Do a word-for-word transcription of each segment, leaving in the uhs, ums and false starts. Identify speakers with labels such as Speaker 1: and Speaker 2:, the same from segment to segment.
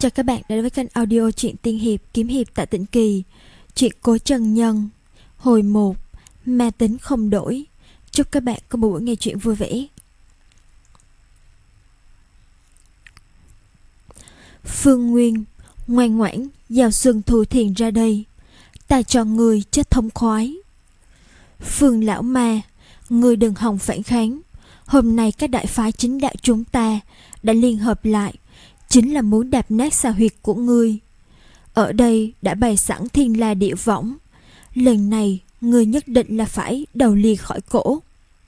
Speaker 1: Chào các bạn đã đến với kênh audio truyện tiên hiệp kiếm hiệp tại Tịnh Kỳ. Truyện Cố Trần Nhân hồi một, ma tính không đổi. Chúc các bạn có một buổi nghe truyện vui vẻ. Phương Nguyên ngoan ngoãn giao Xuân Thu Thiền ra đây, ta cho người chết thông khoái. Phương lão ma, người đừng hòng phản kháng. Hôm nay các đại phái chính đạo chúng ta đã liên hợp lại, chính là muốn đạp nát xà huyệt của ngươi. Ở đây đã bày sẵn thiên la địa võng, lần này ngươi nhất định là phải đầu lìa khỏi cổ.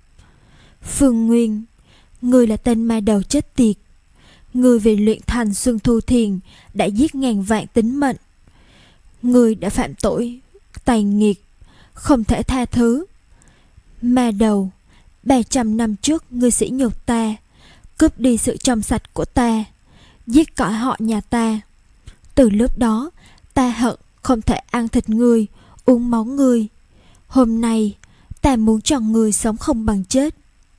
Speaker 1: Phương Nguyên, ngươi là tên ma đầu chết tiệt. Ngươi vì luyện thành Xuân Thu Thiền đã giết ngàn vạn tính mệnh. Ngươi đã phạm tội tày nghiệt, không thể tha thứ. Ma đầu, ba trăm năm trước ngươi sỉ nhục ta, cướp đi sự trong sạch của ta, giết cõi họ nhà ta. Từ lúc đó ta hận không thể ăn thịt ngươi, uống máu ngươi. Hôm nay ta muốn cho ngươi sống không bằng chết.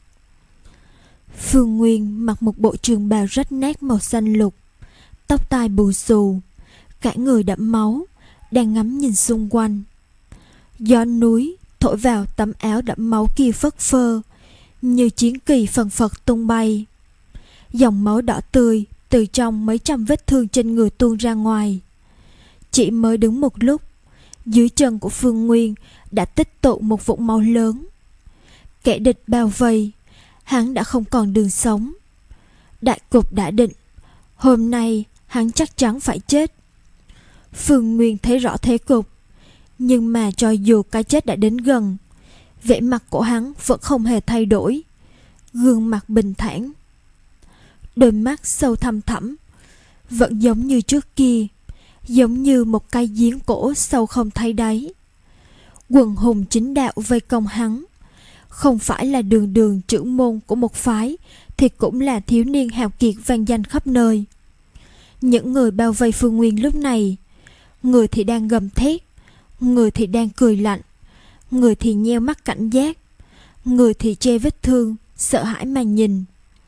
Speaker 1: Phương Nguyên mặc một bộ trường bào rách nát màu xanh lục, tóc tai bù xù, cả người đẫm máu, đang ngắm nhìn xung quanh. Gió núi thổi vào tấm áo đẫm máu kia phất phơ, như chiến kỳ phần phật tung bay. Dòng máu đỏ tươi từ trong mấy trăm vết thương trên người tuôn ra ngoài. Chỉ mới đứng một lúc, dưới chân của Phương Nguyên đã tích tụ một vũng máu lớn. Kẻ địch bao vây, hắn đã không còn đường sống. Đại cục đã định, hôm nay hắn chắc chắn phải chết. Phương Nguyên thấy rõ thế cục, nhưng mà cho dù cái chết đã đến gần, vẻ mặt của hắn vẫn không hề thay đổi, gương mặt bình thản. Đôi mắt sâu thăm thẳm, vẫn giống như trước kia, giống như một cái giếng cổ sâu không thấy đáy. Quần hùng chính đạo vây công hắn, không phải là đường đường trưởng môn của một phái, thì cũng là thiếu niên hào kiệt vang danh khắp nơi. Những người bao vây Phương Nguyên lúc này, người thì đang gầm thét, người thì đang cười lạnh, người thì nheo mắt cảnh giác, người thì che vết thương, sợ hãi mà nhìn.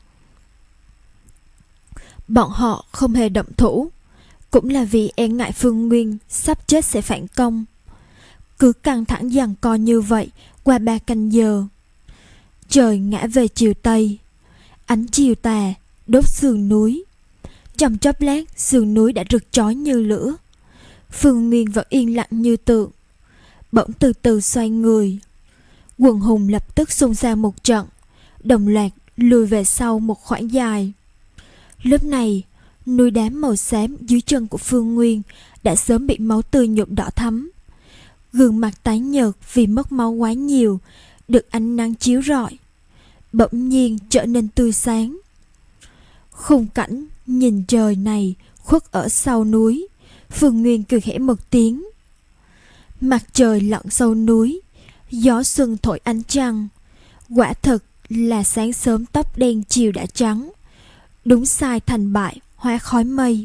Speaker 1: Bọn họ không hề động thủ, cũng là vì e ngại Phương Nguyên sắp chết sẽ phản công. Cứ căng thẳng giằng co như vậy qua ba canh giờ. Trời ngã về chiều tây, ánh chiều tà đốt sườn núi. Trong chốc lát sườn núi đã rực chói như lửa. Phương Nguyên vẫn yên lặng như tượng, bỗng từ từ xoay người. Quần hùng lập tức xôn xao một trận, đồng loạt lùi về sau một khoảng dài. Lúc này núi đá màu xám dưới chân của Phương Nguyên đã sớm bị máu tươi nhuộm đỏ thắm. Gương mặt tái nhợt vì mất máu quá nhiều được ánh nắng chiếu rọi, bỗng nhiên trở nên tươi sáng. Khung cảnh nhìn trời này khuất ở sau núi. Phương Nguyên cười khẽ một tiếng. Mặt trời lặn sâu núi, gió xuân thổi ánh trăng. Quả thực là sáng sớm tóc đen chiều đã trắng, đúng sai thành bại hóa khói mây.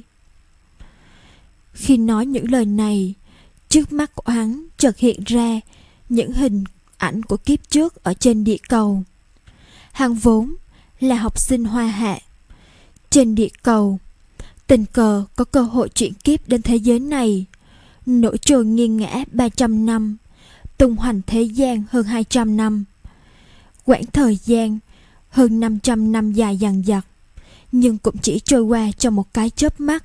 Speaker 1: Khi nói những lời này, trước mắt của hắn chợt hiện ra những hình ảnh của kiếp trước ở trên địa cầu. Hắn vốn là học sinh hoa hạ trên địa cầu, tình cờ có cơ hội chuyển kiếp đến thế giới này, nổi trôi nghiêng ngã ba trăm năm, tung hoành thế gian hơn hai trăm năm. Quãng thời gian hơn năm trăm năm dài dằng dặc, nhưng cũng chỉ trôi qua trong một cái chớp mắt.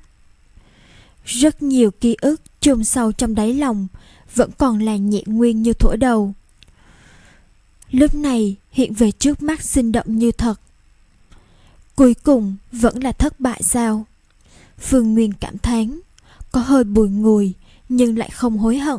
Speaker 1: Rất nhiều ký ức chôn sâu trong đáy lòng vẫn còn là nhẹ nguyên như thuở đầu, lúc này hiện về trước mắt sinh động như thật. Cuối cùng vẫn là thất bại sao? Phương Nguyên cảm thán, có hơi bùi ngùi nhưng lại không hối hận.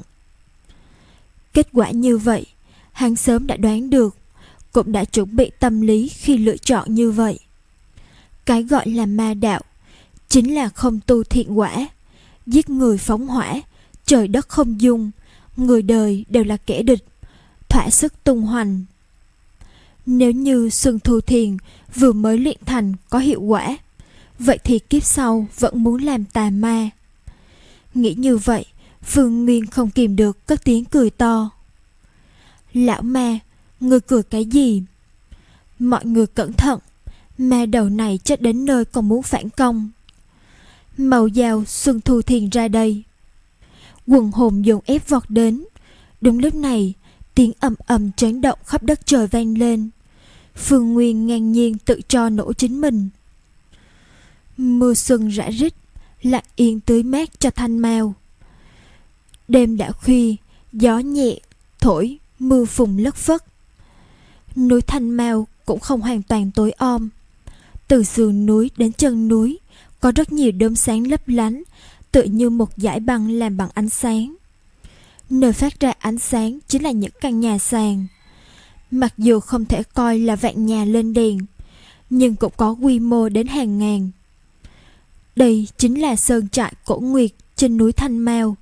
Speaker 1: Kết quả như vậy hắn sớm đã đoán được, cũng đã chuẩn bị tâm lý khi lựa chọn như vậy. Cái gọi là ma đạo chính là không tu thiện quả, giết người phóng hỏa, trời đất không dung, người đời đều là kẻ địch, thỏa sức tung hoành. Nếu như Xuân Thu Thiền vừa mới luyện thành có hiệu quả, vậy thì kiếp sau vẫn muốn làm tà ma. Nghĩ như vậy, Phương Nguyên không kìm được cất tiếng cười to. Lão ma, ngươi cười cái gì? Mọi người cẩn thận, ma đầu này chết đến nơi còn muốn phản công. Màu dao Xuân Thu Thiền ra đây. Quần hồn dồn ép vọt đến. Đúng lúc này, tiếng ầm ầm chấn động khắp đất trời vang lên. Phương Nguyên ngang nhiên tự cho nổ chính mình. Mưa xuân rã rít, lặng yên tưới mát cho Thanh Mao. Đêm đã khuya, gió nhẹ thổi, mưa phùn lất phất. Núi Thanh Mao cũng không hoàn toàn tối om. Từ sườn núi đến chân núi có rất nhiều đốm sáng lấp lánh, tựa như một dải băng làm bằng ánh sáng. Nơi phát ra ánh sáng chính là những căn nhà sàn. Mặc dù không thể coi là vạn nhà lên đèn, nhưng cũng có quy mô đến hàng ngàn. Đây chính là sơn trại Cổ Nguyệt trên núi Thanh Mao,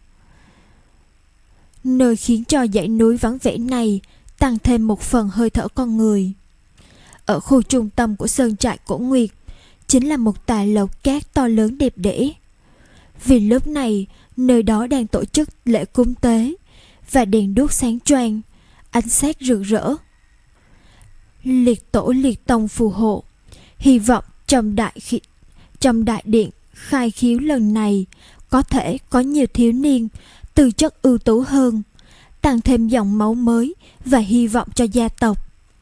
Speaker 1: nơi khiến cho dãy núi vắng vẻ này tăng thêm một phần hơi thở con người. Ở khu trung tâm của sơn trại Cổ Nguyệt chính là một tòa lầu cát to lớn đẹp đẽ. Vì lúc này nơi đó đang tổ chức lễ cúng tế và đèn đuốc sáng choang, ánh sáng rực rỡ. Liệt tổ liệt tông phù hộ, hy vọng trong đại khi, trong đại điện khai khiếu lần này có thể có nhiều thiếu niên tư chất ưu tú hơn, tăng thêm dòng máu mới và hy vọng cho gia tộc.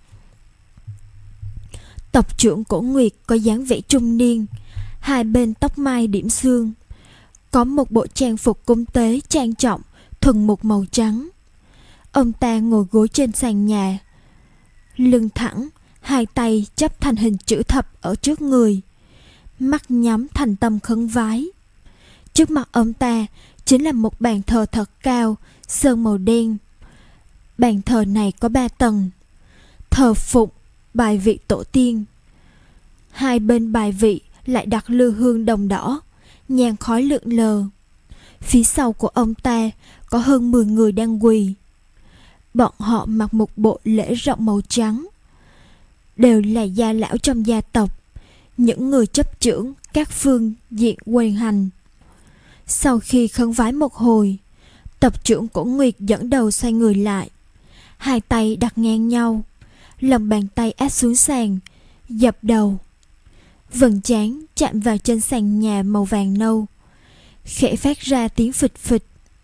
Speaker 1: Tộc trưởng Cổ Nguyệt có dáng vẻ trung niên, hai bên tóc mai điểm xương, có một bộ trang phục cúng tế trang trọng thuần một màu trắng. Ông ta ngồi gối trên sàn nhà, lưng thẳng, hai tay chắp thành hình chữ thập ở trước người, mắt nhắm thành tâm khấn vái. Trước mặt ông ta chính là một bàn thờ thật cao, sơn màu đen. Bàn thờ này có ba tầng, thờ phụng bài vị tổ tiên. Hai bên bài vị lại đặt lư hương đồng đỏ, nhang khói lượn lờ. Phía sau của ông ta có hơn mười người đang quỳ. Bọn họ mặc một bộ lễ rộng màu trắng, đều là gia lão trong gia tộc, những người chấp trưởng các phương diện quyền hành. Sau khi khấn vái một hồi, tộc trưởng Cổ Nguyệt dẫn đầu xoay người lại, hai tay đặt ngang nhau, lòng bàn tay áp xuống sàn, dập đầu. Vầng trán chạm vào trên sàn nhà màu vàng nâu, khẽ phát ra tiếng phịch phịch.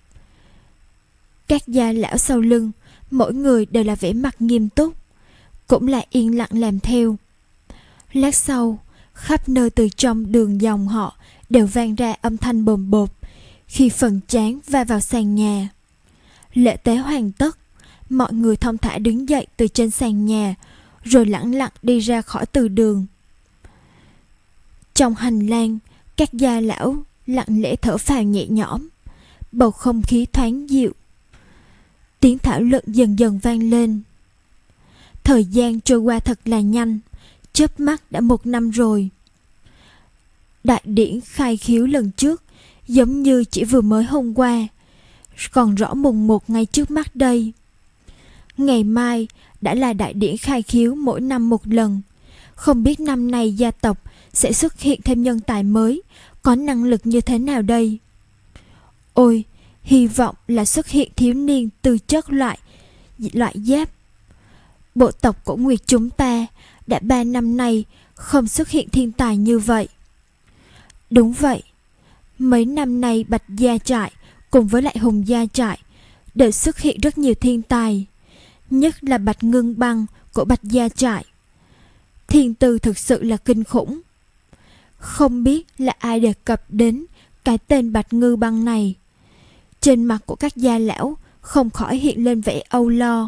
Speaker 1: Các gia lão sau lưng mỗi người đều là vẻ mặt nghiêm túc, cũng là yên lặng làm theo. Lát sau, khắp nơi từ trong đường dòng họ đều vang ra âm thanh bồm bột khi phần trán va vào sàn nhà. Lễ tế hoàn tất, mọi người thong thả đứng dậy từ trên sàn nhà, rồi lẳng lặng đi ra khỏi từ đường. Trong hành lang, các gia lão lặng lẽ thở phào nhẹ nhõm, bầu không khí thoáng dịu. Tiếng thảo luận dần dần vang lên. Thời gian trôi qua thật là nhanh, chớp mắt đã một năm rồi. Đại điển khai khiếu lần trước giống như chỉ vừa mới hôm qua, còn rõ mùng một ngay trước mắt đây. Ngày mai đã là đại điển khai khiếu mỗi năm một lần. Không biết năm nay gia tộc sẽ xuất hiện thêm nhân tài mới, có năng lực như thế nào đây? Ôi, hy vọng là xuất hiện thiếu niên tư chất loại loại giáp. Bộ tộc Cổ Nguyệt chúng ta đã ba năm nay không xuất hiện thiên tài như vậy. Đúng vậy, mấy năm nay Bạch Gia Trại cùng với lại Hùng Gia Trại đều xuất hiện rất nhiều thiên tài, nhất là Bạch Ngưng Băng của Bạch Gia Trại. Thiên tư thực sự là kinh khủng. Không biết là ai đề cập đến cái tên Bạch Ngư Băng này. Trên mặt của các gia lão không khỏi hiện lên vẻ âu lo.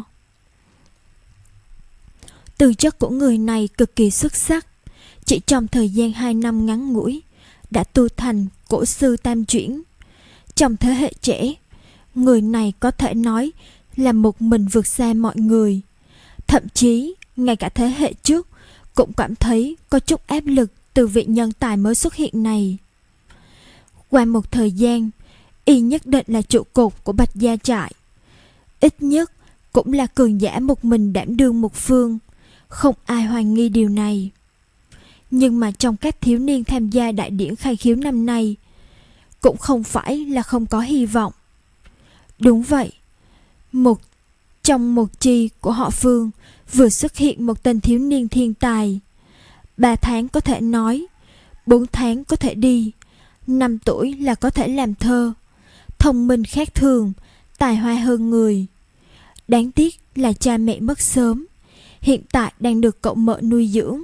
Speaker 1: Tư chất của người này cực kỳ xuất sắc, chỉ trong thời gian hai năm ngắn ngủi đã tu thành cổ sư tam chuyển. Trong thế hệ trẻ, người này có thể nói là một mình vượt xa mọi người. Thậm chí ngay cả thế hệ trước cũng cảm thấy có chút áp lực từ vị nhân tài mới xuất hiện này. Qua một thời gian, y nhất định là trụ cột của Bạch Gia Trại. Ít nhất cũng là cường giả một mình đảm đương một phương, không ai hoài nghi điều này. Nhưng mà trong các thiếu niên tham gia đại điển khai khiếu năm nay, cũng không phải là không có hy vọng. Đúng vậy, một trong một chi của họ Phương vừa xuất hiện một tên thiếu niên thiên tài. Ba tháng có thể nói, bốn tháng có thể đi, Năm tuổi là có thể làm thơ, thông minh khác thường, tài hoa hơn người. Đáng tiếc là cha mẹ mất sớm, hiện tại đang được cậu mợ nuôi dưỡng.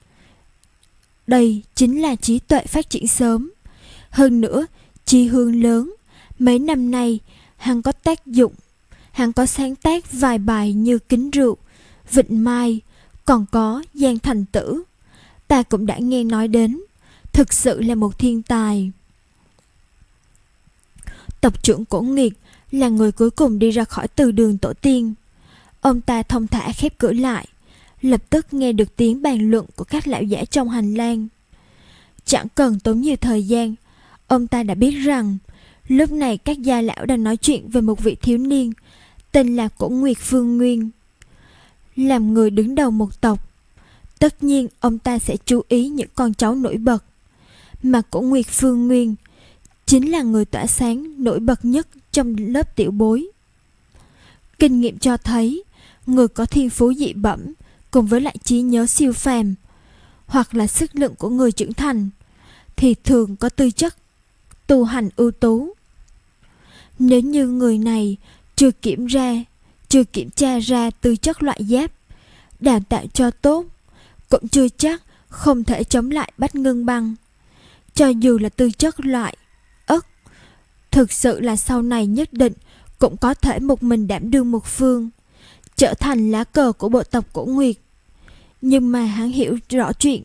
Speaker 1: Đây chính là trí tuệ phát triển sớm. Hơn nữa, chí hướng lớn. Mấy năm nay, hắn có tác dụng. Hắn có sáng tác vài bài như Kính Rượu, Vịnh Mai, còn có Giang Thành Tử. Ta cũng đã nghe nói đến. Thực sự là một thiên tài. Tộc trưởng Cổ Nguyệt là người cuối cùng đi ra khỏi từ đường tổ tiên. Ông ta thông thả khép cửa lại, lập tức nghe được tiếng bàn luận của các lão giả trong hành lang. Chẳng cần tốn nhiều thời gian, ông ta đã biết rằng lúc này các gia lão đang nói chuyện về một vị thiếu niên tên là Cổ Nguyệt Phương Nguyên. Làm người đứng đầu một tộc, tất nhiên ông ta sẽ chú ý những con cháu nổi bật, mà Cổ Nguyệt Phương Nguyên chính là người tỏa sáng nổi bật nhất trong lớp tiểu bối. Kinh nghiệm cho thấy, người có thiên phú dị bẩm cùng với lại trí nhớ siêu phàm, hoặc là sức lực của người trưởng thành, thì thường có tư chất tu hành ưu tú. Nếu như người này chưa kiểm ra, chưa kiểm tra ra tư chất loại giáp, đào tạo cho tốt, cũng chưa chắc không thể chống lại Bách Ngân Băng. Cho dù là tư chất loại ất, thực sự là sau này nhất định cũng có thể một mình đảm đương một phương, trở thành lá cờ của bộ tộc Cổ Nguyệt. Nhưng mà hắn hiểu rõ chuyện,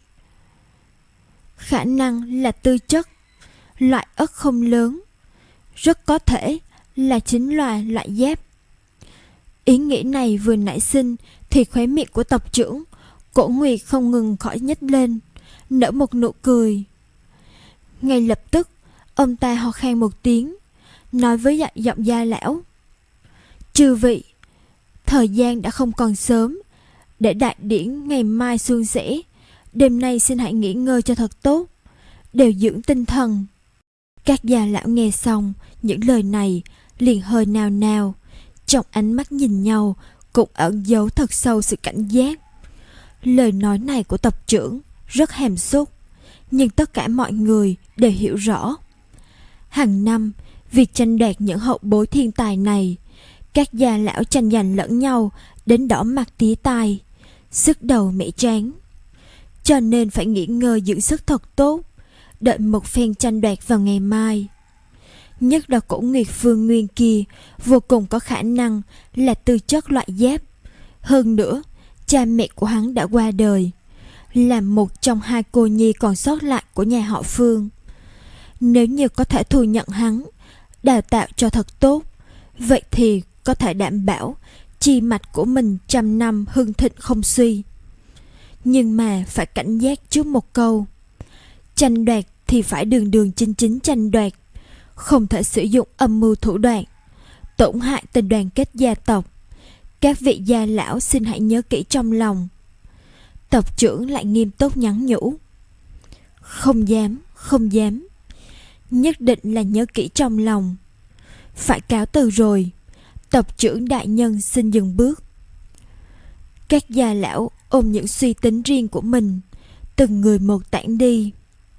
Speaker 1: khả năng là tư chất loại ất không lớn, rất có thể là chính là loại giáp. Ý nghĩ này vừa nảy sinh thì khóe miệng của tộc trưởng Cổ Nguyệt không ngừng khỏi nhếch lên, nở một nụ cười. Ngay lập tức, ông ta ho khan một tiếng, nói với giọng, giọng gia lão: Chư vị, thời gian đã không còn sớm, để đại điển ngày mai suôn sẻ, đêm nay xin hãy nghỉ ngơi cho thật tốt, đều dưỡng tinh thần. Các già lão nghe xong những lời này liền hơi nao nao, trong ánh mắt nhìn nhau cũng ẩn giấu thật sâu sự cảnh giác. Lời nói này của tộc trưởng rất hàm xúc, nhưng tất cả mọi người đều hiểu rõ. Hàng năm, việc tranh đoạt những hậu bối thiên tài này, các già lão tranh giành lẫn nhau đến đỏ mặt tía tai, sức đầu mẻ trán. Cho nên phải nghỉ ngơi dưỡng sức thật tốt, đợi một phen tranh đoạt vào ngày mai. Nhất là Cổ Nguyệt Phương Nguyên kia vô cùng có khả năng là tư chất loại giáp. Hơn nữa, cha mẹ của hắn đã qua đời, là một trong hai cô nhi còn sót lại của nhà họ Phương. Nếu như có thể thu nhận hắn, đào tạo cho thật tốt, vậy thì có thể đảm bảo chi mạch của mình trăm năm hưng thịnh không suy. Nhưng mà phải cảnh giác trước một câu: tranh đoạt thì phải đường đường chính chính tranh đoạt, không thể sử dụng âm mưu thủ đoạn, tổn hại tình đoàn kết gia tộc. Các vị gia lão xin hãy nhớ kỹ trong lòng. Tộc trưởng lại nghiêm túc nhắn nhủ: Không dám, không dám, nhất định là nhớ kỹ trong lòng. Phải cáo từ rồi, tộc trưởng đại nhân xin dừng bước. Các gia lão ôm những suy tính riêng của mình, từng người một tản đi.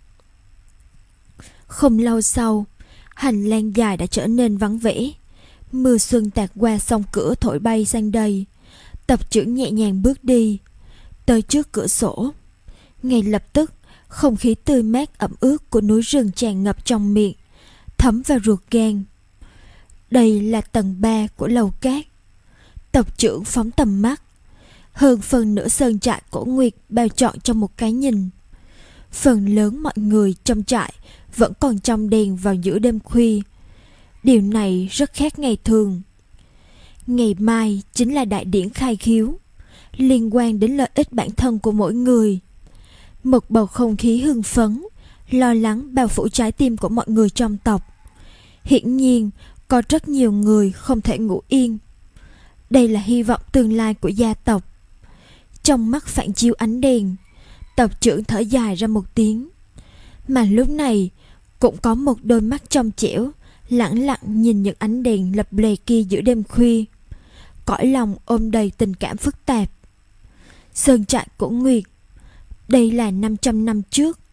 Speaker 1: Không lâu sau, hành lang dài đã trở nên vắng vẻ. Mưa xuân tạt qua song cửa thổi bay sang đây. Tộc trưởng nhẹ nhàng bước đi tới trước cửa sổ. Ngay lập tức, không khí tươi mát ẩm ướt của núi rừng tràn ngập trong miệng, thấm vào ruột gan. Đây là tầng ba của lầu cát. Tộc trưởng phóng tầm mắt, hơn phần nửa sơn trại Cổ Nguyệt bao trọn trong một cái nhìn. Phần lớn mọi người trong trại vẫn còn trong đèn vào giữa đêm khuya. Điều này rất khác ngày thường. Ngày mai chính là đại điển khai khiếu, liên quan đến lợi ích bản thân của mỗi người. Một bầu không khí hưng phấn, lo lắng bao phủ trái tim của mọi người trong tộc. Hiển nhiên, có rất nhiều người không thể ngủ yên. Đây là hy vọng tương lai của gia tộc. Trong mắt phản chiếu ánh đèn, tộc trưởng thở dài ra một tiếng. Mà lúc này, cũng có một đôi mắt trong trẻo lẳng lặng nhìn những ánh đèn lập lè kia giữa đêm khuya, cõi lòng ôm đầy tình cảm phức tạp. Sơn trại Cổ Nguyệt, đây là năm trăm năm trước.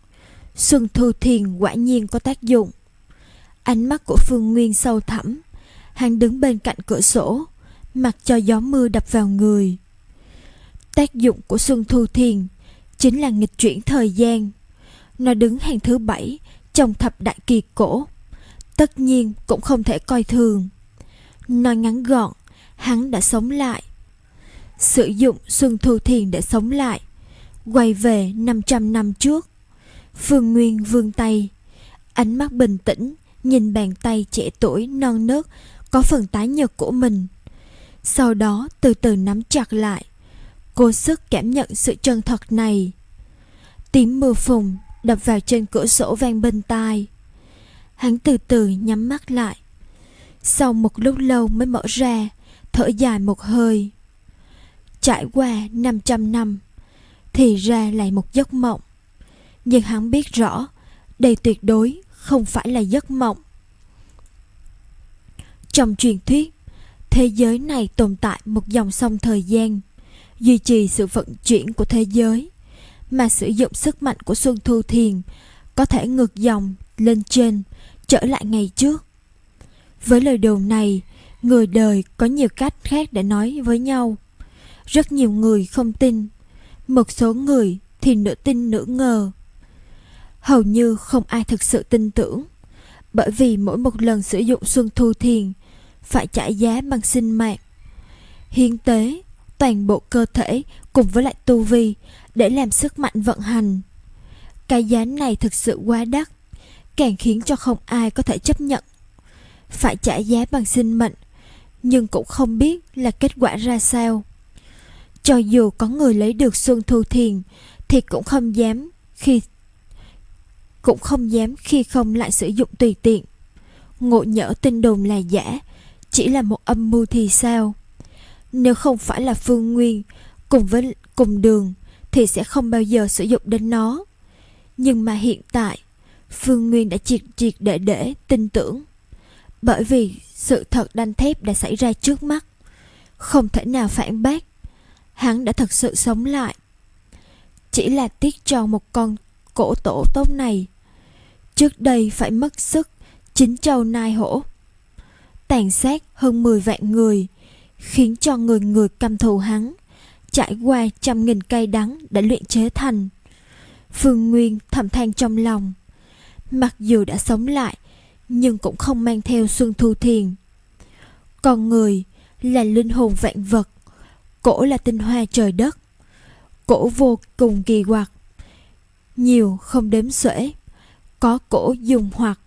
Speaker 1: Xuân Thu Thiền quả nhiên có tác dụng. Ánh mắt của Phương Nguyên sâu thẳm. Hắn đứng bên cạnh cửa sổ, mặc cho gió mưa đập vào người. Tác dụng của Xuân Thu Thiền chính là nghịch chuyển thời gian. Nó đứng hàng thứ bảy trong thập đại kỳ cổ, tất nhiên cũng không thể coi thường. Nói ngắn gọn, hắn đã sống lại. Sử dụng Xuân Thu Thiền để sống lại, quay về năm trăm năm trước. Phương Nguyên vươn tay, ánh mắt bình tĩnh nhìn bàn tay trẻ tuổi non nớt có phần tái nhợt của mình. Sau đó từ từ nắm chặt lại, cố sức cảm nhận sự chân thật này. Tiếng mưa phùn đập vào trên cửa sổ vang bên tai. Hắn từ từ nhắm mắt lại. Sau một lúc lâu mới mở ra, thở dài một hơi. Trải qua năm trăm năm, thì ra là một giấc mộng. Nhưng hắn biết rõ, đây tuyệt đối không phải là giấc mộng. Trong truyền thuyết, thế giới này tồn tại một dòng sông thời gian, duy trì sự vận chuyển của thế giới, mà sử dụng sức mạnh của Xuân Thu Thiền có thể ngược dòng lên trên, trở lại ngày trước. Với lời đồn này, người đời có nhiều cách khác để nói với nhau. Rất nhiều người không tin, một số người thì nửa tin nửa ngờ. Hầu như không ai thực sự tin tưởng, bởi vì mỗi một lần sử dụng Xuân Thu Thiền phải trả giá bằng sinh mạng, hiến tế toàn bộ cơ thể cùng với lại tu vi để làm sức mạnh vận hành. Cái giá này thực sự quá đắt, càng khiến cho không ai có thể chấp nhận. Phải trả giá bằng sinh mệnh, nhưng cũng không biết là kết quả ra sao. Cho dù có người lấy được Xuân Thu Thiền thì cũng không dám khi cũng không dám khi không lại sử dụng tùy tiện. Ngộ nhỡ tin đồn là giả, chỉ là một âm mưu thì sao? Nếu không phải là Phương Nguyên cùng với cùng đường thì sẽ không bao giờ sử dụng đến nó. Nhưng mà hiện tại Phương Nguyên đã triệt triệt để để tin tưởng, bởi vì sự thật đanh thép đã xảy ra trước mắt, không thể nào phản bác. Hắn đã thật sự sống lại. Chỉ là tiếc cho một con cổ tổ tốt này, trước đây phải mất sức chín châu nai hổ, tàn sát hơn mười vạn người, khiến cho người người căm thù hắn, trải qua trăm nghìn cay đắng đã luyện chế thành. Phương Nguyên thầm than trong lòng, mặc dù đã sống lại nhưng cũng không mang theo Xuân Thu Thiền. Con người là linh hồn vạn vật, cổ là tinh hoa trời đất. Cổ vô cùng kỳ quặc, nhiều không đếm xuể. Có cổ dùng hoặc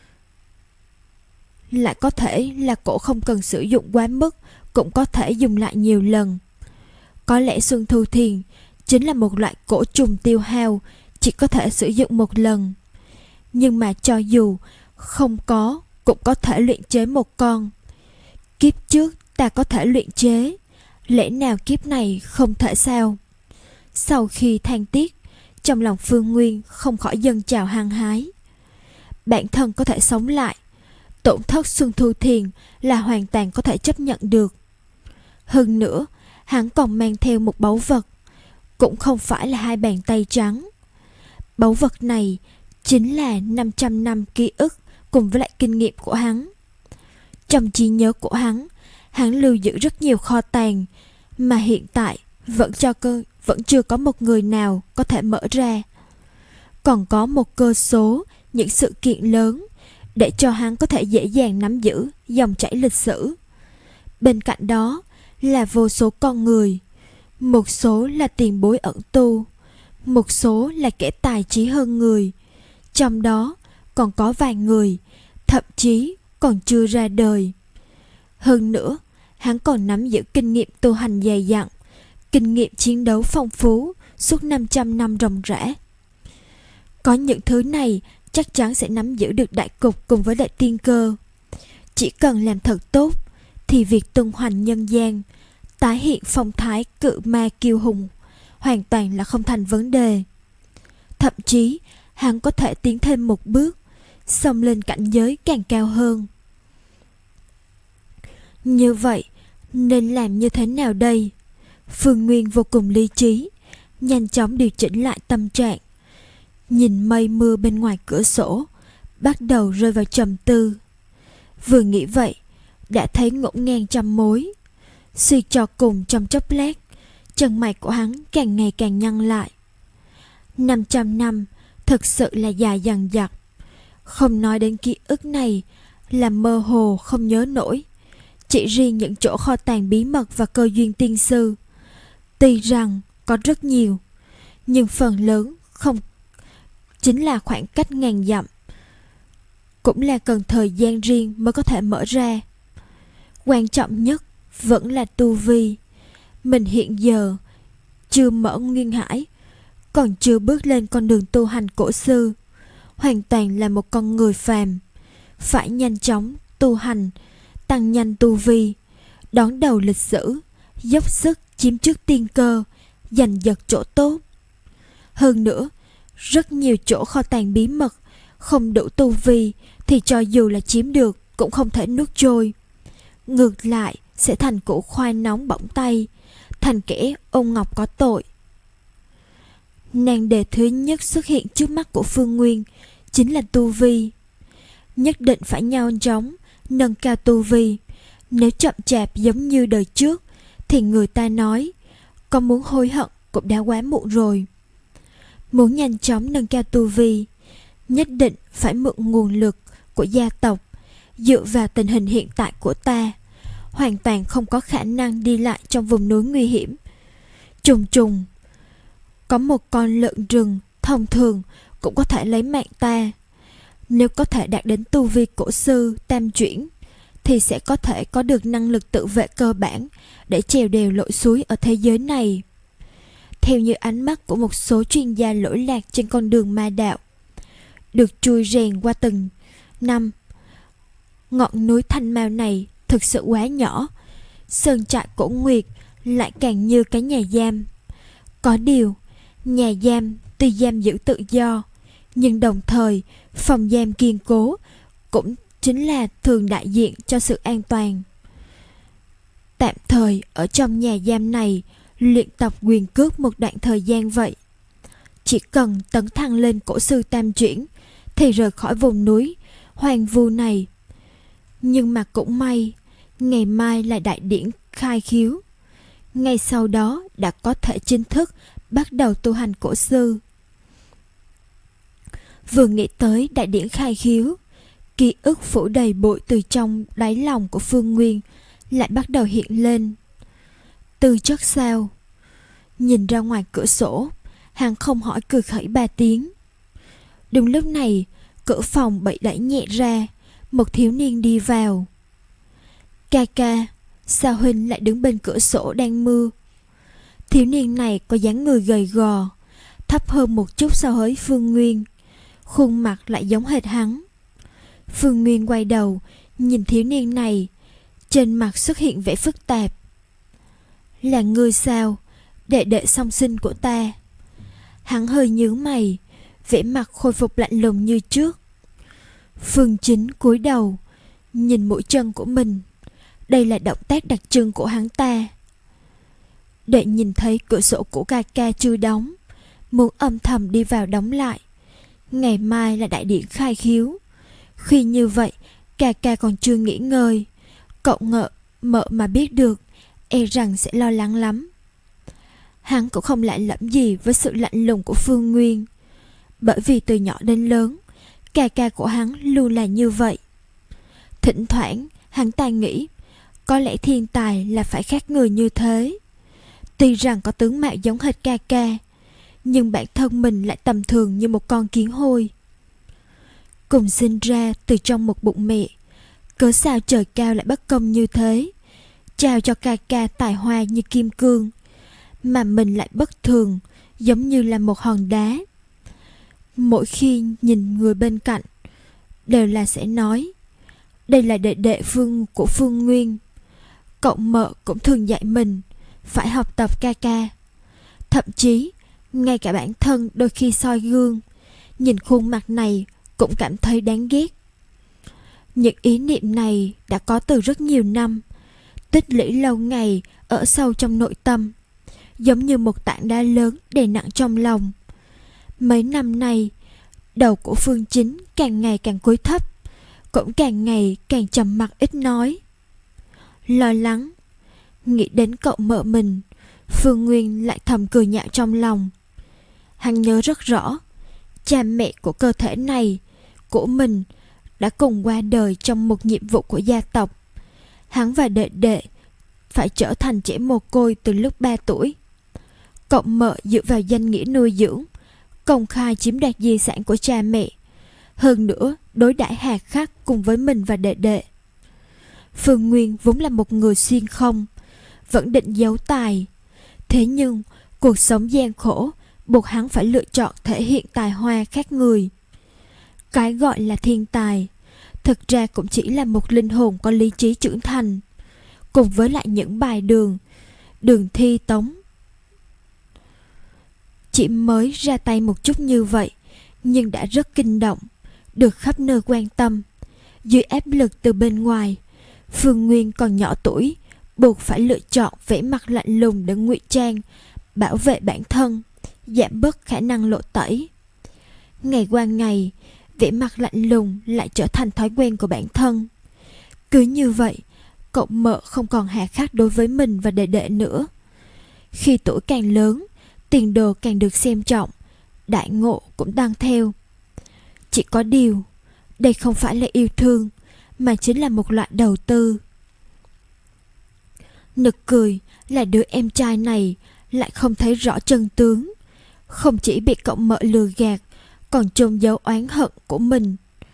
Speaker 1: lại có thể là cổ không cần sử dụng quá mức, cũng có thể dùng lại nhiều lần. Có lẽ Xuân Thu Thiền chính là một loại cổ trùng tiêu hao, chỉ có thể sử dụng một lần. Nhưng mà cho dù không có, cũng có thể luyện chế một con. Kiếp trước ta có thể luyện chế, lẽ nào kiếp này không thể sao? Sau khi than tiếc, trong lòng Phương Nguyên không khỏi dâng trào hăng hái. Bản thân có thể sống lại, tổn thất Xuân Thu Thiền là hoàn toàn có thể chấp nhận được. Hơn nữa, hắn còn mang theo một báu vật, cũng không phải là hai bàn tay trắng. Báu vật này chính là năm trăm năm ký ức cùng với lại kinh nghiệm của hắn. Trong trí nhớ của hắn, hắn lưu giữ rất nhiều kho tàng mà hiện tại vẫn cho cơ vẫn chưa có một người nào có thể mở ra. Còn có một cơ số những sự kiện lớn để cho hắn có thể dễ dàng nắm giữ dòng chảy lịch sử. Bên cạnh đó là vô số con người, một số là tiền bối ẩn tu, một số là kẻ tài trí hơn người. Trong đó còn có vài người thậm chí còn chưa ra đời. Hơn nữa, hắn còn nắm giữ kinh nghiệm tu hành dày dặn, kinh nghiệm chiến đấu phong phú suốt năm trăm năm ròng rã. Có những thứ này chắc chắn sẽ nắm giữ được đại cục cùng với đại tiên cơ. Chỉ cần làm thật tốt thì việc tung hoành nhân gian, tái hiện phong thái cự ma kiêu hùng hoàn toàn là không thành vấn đề. Thậm chí hắn có thể tiến thêm một bước, xông lên cảnh giới càng cao hơn. Như vậy nên làm như thế nào đây? Phương Nguyên vô cùng lý trí, nhanh chóng điều chỉnh lại tâm trạng. nhìn mây mưa bên ngoài cửa sổ, bắt đầu rơi vào trầm tư. Vừa nghĩ vậy, đã thấy ngổn ngang trăm mối. Suy cho cùng trong chốc lát, chân mày của hắn càng ngày càng nhăn lại. Năm trăm năm thực sự là dài dằng dặc. Không nói đến ký ức này là mơ hồ không nhớ nổi. Chỉ riêng những chỗ kho tàng bí mật và cơ duyên tiên sư, tuy rằng có rất nhiều, nhưng phần lớn không chính là khoảng cách ngàn dặm, cũng là cần thời gian riêng mới có thể mở ra. Quan trọng nhất vẫn là tu vi. Mình hiện giờ chưa mở nguyên hải, còn chưa bước lên con đường tu hành cổ sư, hoàn toàn là một con người phàm. Phải nhanh chóng tu hành, tăng nhanh tu vi, đón đầu lịch sử, dốc sức chiếm trước tiên cơ, giành giật chỗ tốt. Hơn nữa, rất nhiều chỗ kho tàng bí mật không đủ tu vi thì cho dù là chiếm được cũng không thể nuốt trôi. Ngược lại sẽ thành củ khoai nóng bỏng tay, thành kẻ ôn ngọc có tội. Nan đề thứ nhất xuất hiện trước mắt của Phương Nguyên chính là tu vi. Nhất định phải nhanh chóng nâng cao tu vi. Nếu chậm chạp giống như đời trước thì người ta nói có muốn hối hận cũng đã quá muộn rồi. Muốn nhanh chóng nâng cao tu vi, nhất định phải mượn nguồn lực của gia tộc. Dựa vào tình hình hiện tại của ta, hoàn toàn không có khả năng đi lại trong vùng núi nguy hiểm. Trùng trùng có một con lợn rừng thông thường cũng có thể lấy mạng ta. Nếu có thể đạt đến tu vi cổ sư tam chuyển thì sẽ có thể có được năng lực tự vệ cơ bản để trèo đèo lội suối ở thế giới này. Theo như ánh mắt của một số chuyên gia lỗi lạc trên con đường ma đạo, được chui rèn qua từng năm, ngọn núi Thanh Mao này thực sự quá nhỏ. Sơn trại Cổ Nguyệt lại càng như cái nhà giam. Có điều, nhà giam tuy giam giữ tự do, nhưng đồng thời phòng giam kiên cố cũng chính là thường đại diện cho sự an toàn. Tạm thời ở trong nhà giam này luyện tập quyền cước một đoạn thời gian vậy. Chỉ cần tấn thăng lên cổ sư tam chuyển thì rời khỏi vùng núi hoang vu này. Nhưng mà cũng may, ngày mai là đại điển khai khiếu. Ngay sau đó đã có thể chính thức bắt đầu tu hành cổ sư. Vừa nghĩ tới đại điển khai khiếu, ký ức phủ đầy bụi từ trong đáy lòng của Phương Nguyên lại bắt đầu hiện lên. Từ chót sao, nhìn ra ngoài cửa sổ, hắn không hỏi cười khẩy ba tiếng. Đúng lúc này, cửa phòng bị đẩy nhẹ ra, một thiếu niên đi vào. Ca ca, sao huynh lại đứng bên cửa sổ đang mưa? Thiếu niên này có dáng người gầy gò, thấp hơn một chút so với Phương Nguyên, khuôn mặt lại giống hệt hắn. Phương Nguyên quay đầu nhìn thiếu niên này, trên mặt xuất hiện vẻ phức tạp. Là ngươi sao, đệ đệ song sinh của ta? Hắn hơi nhướng mày, vẻ mặt khôi phục lạnh lùng như trước. Phương Chính cúi đầu nhìn mũi chân của mình. Đây là động tác đặc trưng của hắn ta. Đệ nhìn thấy cửa sổ của ca ca chưa đóng, muốn âm thầm đi vào đóng lại. Ngày mai là đại điển khai khiếu. Khi như vậy, ca ca còn chưa nghỉ ngơi, cậu ngợ mợ mà biết được, e rằng sẽ lo lắng lắm. Hắn cũng không lạ lẫm gì với sự lạnh lùng của Phương Nguyên, bởi vì từ nhỏ đến lớn, ca ca của hắn luôn là như vậy. Thỉnh thoảng hắn ta nghĩ, có lẽ thiên tài là phải khác người như thế. Tuy rằng có tướng mạo giống hệt ca ca, nhưng bản thân mình lại tầm thường như một con kiến hôi. Cùng sinh ra từ trong một bụng mẹ, cớ sao trời cao lại bất công như thế, trao cho ca ca tài hoa như kim cương, mà mình lại bất thường, giống như là một hòn đá. Mỗi khi nhìn người bên cạnh, đều là sẽ nói, đây là đệ đệ Phương của Phương Nguyên. Cậu mợ cũng thường dạy mình phải học tập ca ca. Thậm chí ngay cả bản thân đôi khi soi gương, nhìn khuôn mặt này cũng cảm thấy đáng ghét. Những ý niệm này đã có từ rất nhiều năm, tích lũy lâu ngày ở sâu trong nội tâm, giống như một tảng đá lớn đè nặng trong lòng. Mấy năm nay Đầu của Phương Chính càng ngày càng cúi thấp, cũng càng ngày càng trầm mặc ít nói. Lo lắng, nghĩ đến cậu mợ mình, Phương Nguyên lại thầm cười nhạo trong lòng. Hắn nhớ rất rõ, cha mẹ của cơ thể này, của mình, đã cùng qua đời trong một nhiệm vụ của gia tộc. Hắn và đệ đệ phải trở thành trẻ mồ côi từ lúc ba tuổi. Cậu mợ dựa vào danh nghĩa nuôi dưỡng, công khai chiếm đoạt di sản của cha mẹ, hơn nữa đối đãi hà khắc cùng với mình và đệ đệ. Phương Nguyên vốn là một người xuyên không, vẫn định giấu tài. Thế nhưng cuộc sống gian khổ buộc hắn phải lựa chọn thể hiện tài hoa khác người. Cái gọi là thiên tài thực ra cũng chỉ là một linh hồn có lý trí trưởng thành, cùng với lại những bài đường đường thi tống chỉ mới ra tay một chút như vậy, nhưng đã rất kinh động, được khắp nơi quan tâm. Dưới áp lực từ bên ngoài, Phương Nguyên còn nhỏ tuổi, buộc phải lựa chọn vẻ mặt lạnh lùng để ngụy trang, bảo vệ bản thân, giảm bớt khả năng lộ tẩy. Ngày qua ngày, vẻ mặt lạnh lùng lại trở thành thói quen của bản thân. Cứ như vậy, cậu mợ không còn hà khắc đối với mình và đệ đệ nữa. Khi tuổi càng lớn, tiền đồ càng được xem trọng, đại ngộ cũng tăng theo. Chỉ có điều, đây không phải là yêu thương, mà chính là một loại đầu tư. Nực cười là đứa em trai này lại không thấy rõ chân tướng, không chỉ bị cậu mợ lừa gạt, còn chôn giấu oán hận của mình.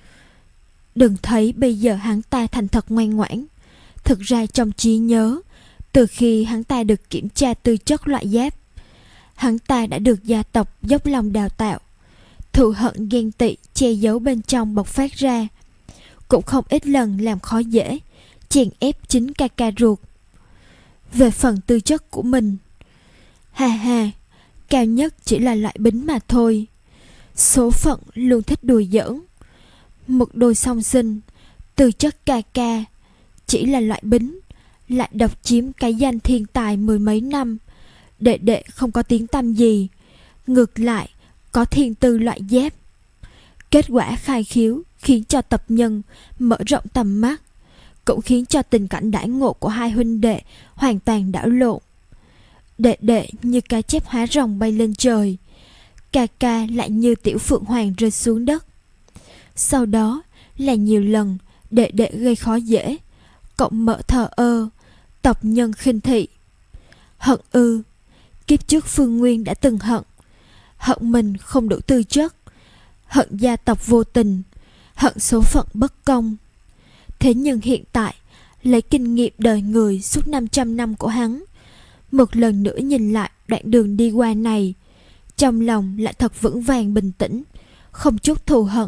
Speaker 1: Đừng thấy bây giờ hắn ta thành thật ngoan ngoãn, thực ra trong trí nhớ, từ khi hắn ta được kiểm tra tư chất loại giáp, hắn ta đã được gia tộc dốc lòng đào tạo. Thù hận ghen tị che giấu bên trong bộc phát ra, cũng không ít lần làm khó dễ, chèn ép chính ca ca ruột. Về phần tư chất của mình, hà hà, cao nhất chỉ là loại bính mà thôi. Số phận luôn thích đùa giỡn. Một đôi song sinh, tư chất ca ca chỉ là loại bính, lại độc chiếm cái danh thiên tài mười mấy năm. Đệ đệ không có tiếng tăm gì, ngược lại có thiên tư loại giáp. Kết quả khai khiếu khiến cho tập nhân mở rộng tầm mắt, cũng khiến cho tình cảnh đãi ngộ của hai huynh đệ hoàn toàn đảo lộn. Đệ đệ như cá chép hóa rồng bay lên trời, ca ca lại như tiểu phượng hoàng rơi xuống đất. Sau đó là nhiều lần đệ đệ gây khó dễ, cậu mợ thờ ơ, tộc nhân khinh thị. Hận ư, kiếp trước Phương Nguyên đã từng hận. Hận mình không đủ tư chất, hận gia tộc vô tình, hận số phận bất công. Thế nhưng hiện tại, lấy kinh nghiệm đời người suốt năm trăm năm của hắn, một lần nữa nhìn lại đoạn đường đi qua này, trong lòng lại thật vững vàng bình tĩnh, không chút thù hận.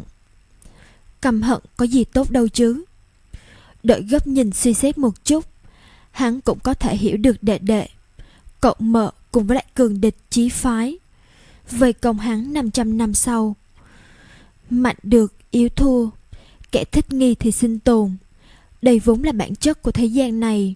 Speaker 1: Căm hận có gì tốt đâu chứ. Đợi gấp nhìn suy xét một chút, hắn cũng có thể hiểu được đệ đệ, cậu mợ cùng với lại cường địch chí phái vây công hắn năm trăm năm sau. Mạnh được yếu thua, kẻ thích nghi thì sinh tồn, đây vốn là bản chất của thế gian này.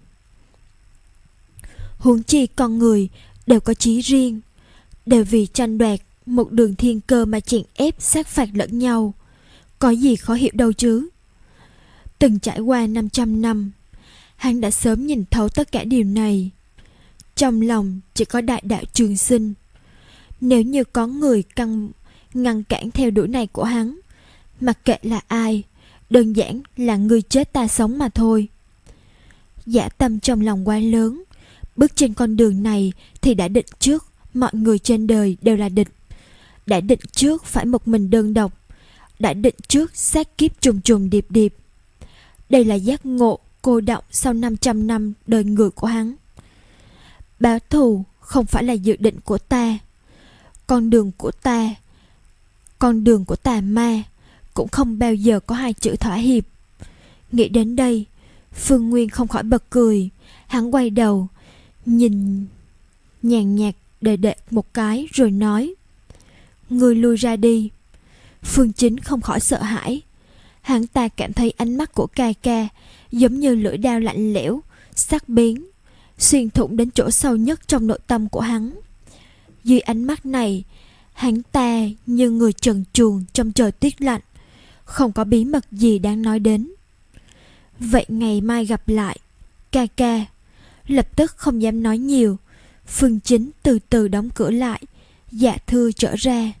Speaker 1: Huống chi con người đều có chí riêng, đều vì tranh đoạt một đường thiên cơ mà chèn ép sát phạt lẫn nhau, có gì khó hiểu đâu chứ. Từng trải qua năm trăm năm, hắn đã sớm nhìn thấu tất cả điều này. Trong lòng chỉ có đại đạo trường sinh. Nếu như có người căng, ngăn cản theo đuổi này của hắn, mặc kệ là ai, đơn giản là người chết ta sống mà thôi. Dã tâm trong lòng quá lớn, bước trên con đường này thì đã định trước mọi người trên đời đều là địch, đã định trước phải một mình đơn độc, đã định trước sát kiếp trùng trùng điệp điệp. Đây là giác ngộ cô đọng sau năm trăm năm đời người của hắn. Báo thù không phải là dự định của ta, con đường của ta, con đường của tà ma cũng không bao giờ có hai chữ thỏa hiệp. Nghĩ đến đây, Phương Nguyên không khỏi bật cười. Hắn quay đầu nhìn nhàn nhạt đệ đệ một cái rồi nói: "Ngươi lui ra đi." Phương Chính không khỏi sợ hãi. Hắn ta cảm thấy ánh mắt của ca ca giống như lưỡi dao lạnh lẽo, sắc bén, xuyên thủng đến chỗ sâu nhất trong nội tâm của hắn. Dưới ánh mắt này, Hắn ta như người trần truồng trong trời tuyết lạnh, không có bí mật gì đáng nói đến. Vậy ngày mai gặp lại, ca ca. Lập tức không dám nói nhiều, Phương Chính từ từ đóng cửa lại, dạ thưa trở ra.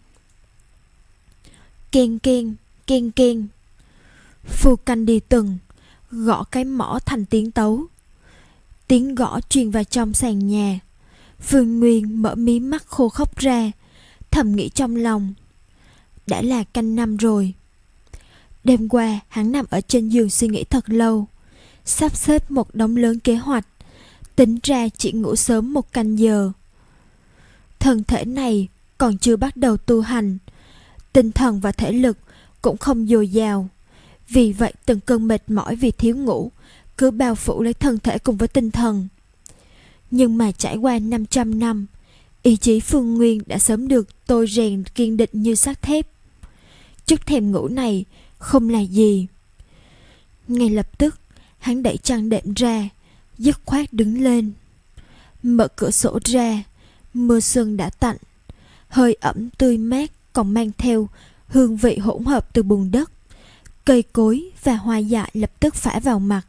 Speaker 1: Keng keng, keng keng. Phu canh đi từng, gõ cái mõ thành tiếng tấu. Tiếng gõ truyền vào trong sàn nhà. Phương Nguyên mở mí mắt khô khốc ra, thầm nghĩ trong lòng. Đã là canh năm rồi. Đêm qua hắn nằm ở trên giường suy nghĩ thật lâu, sắp xếp một đống lớn kế hoạch, tính ra chỉ ngủ sớm một canh giờ. Thân thể này còn chưa bắt đầu tu hành, tinh thần và thể lực cũng không dồi dào. Vì vậy từng cơn mệt mỏi vì thiếu ngủ cứ bao phủ lấy thân thể cùng với tinh thần. Nhưng mà trải qua năm trăm năm, ý chí Phương Nguyên đã sớm được tôi rèn kiên định như sắt thép. Chút thèm ngủ này không là gì. Ngay lập tức hắn đẩy chăn đệm ra, dứt khoát đứng lên, mở cửa sổ ra. Mưa xuân đã tạnh, hơi ẩm tươi mát còn mang theo hương vị hỗn hợp từ bùn đất, cây cối và hoa dại lập tức phả vào mặt.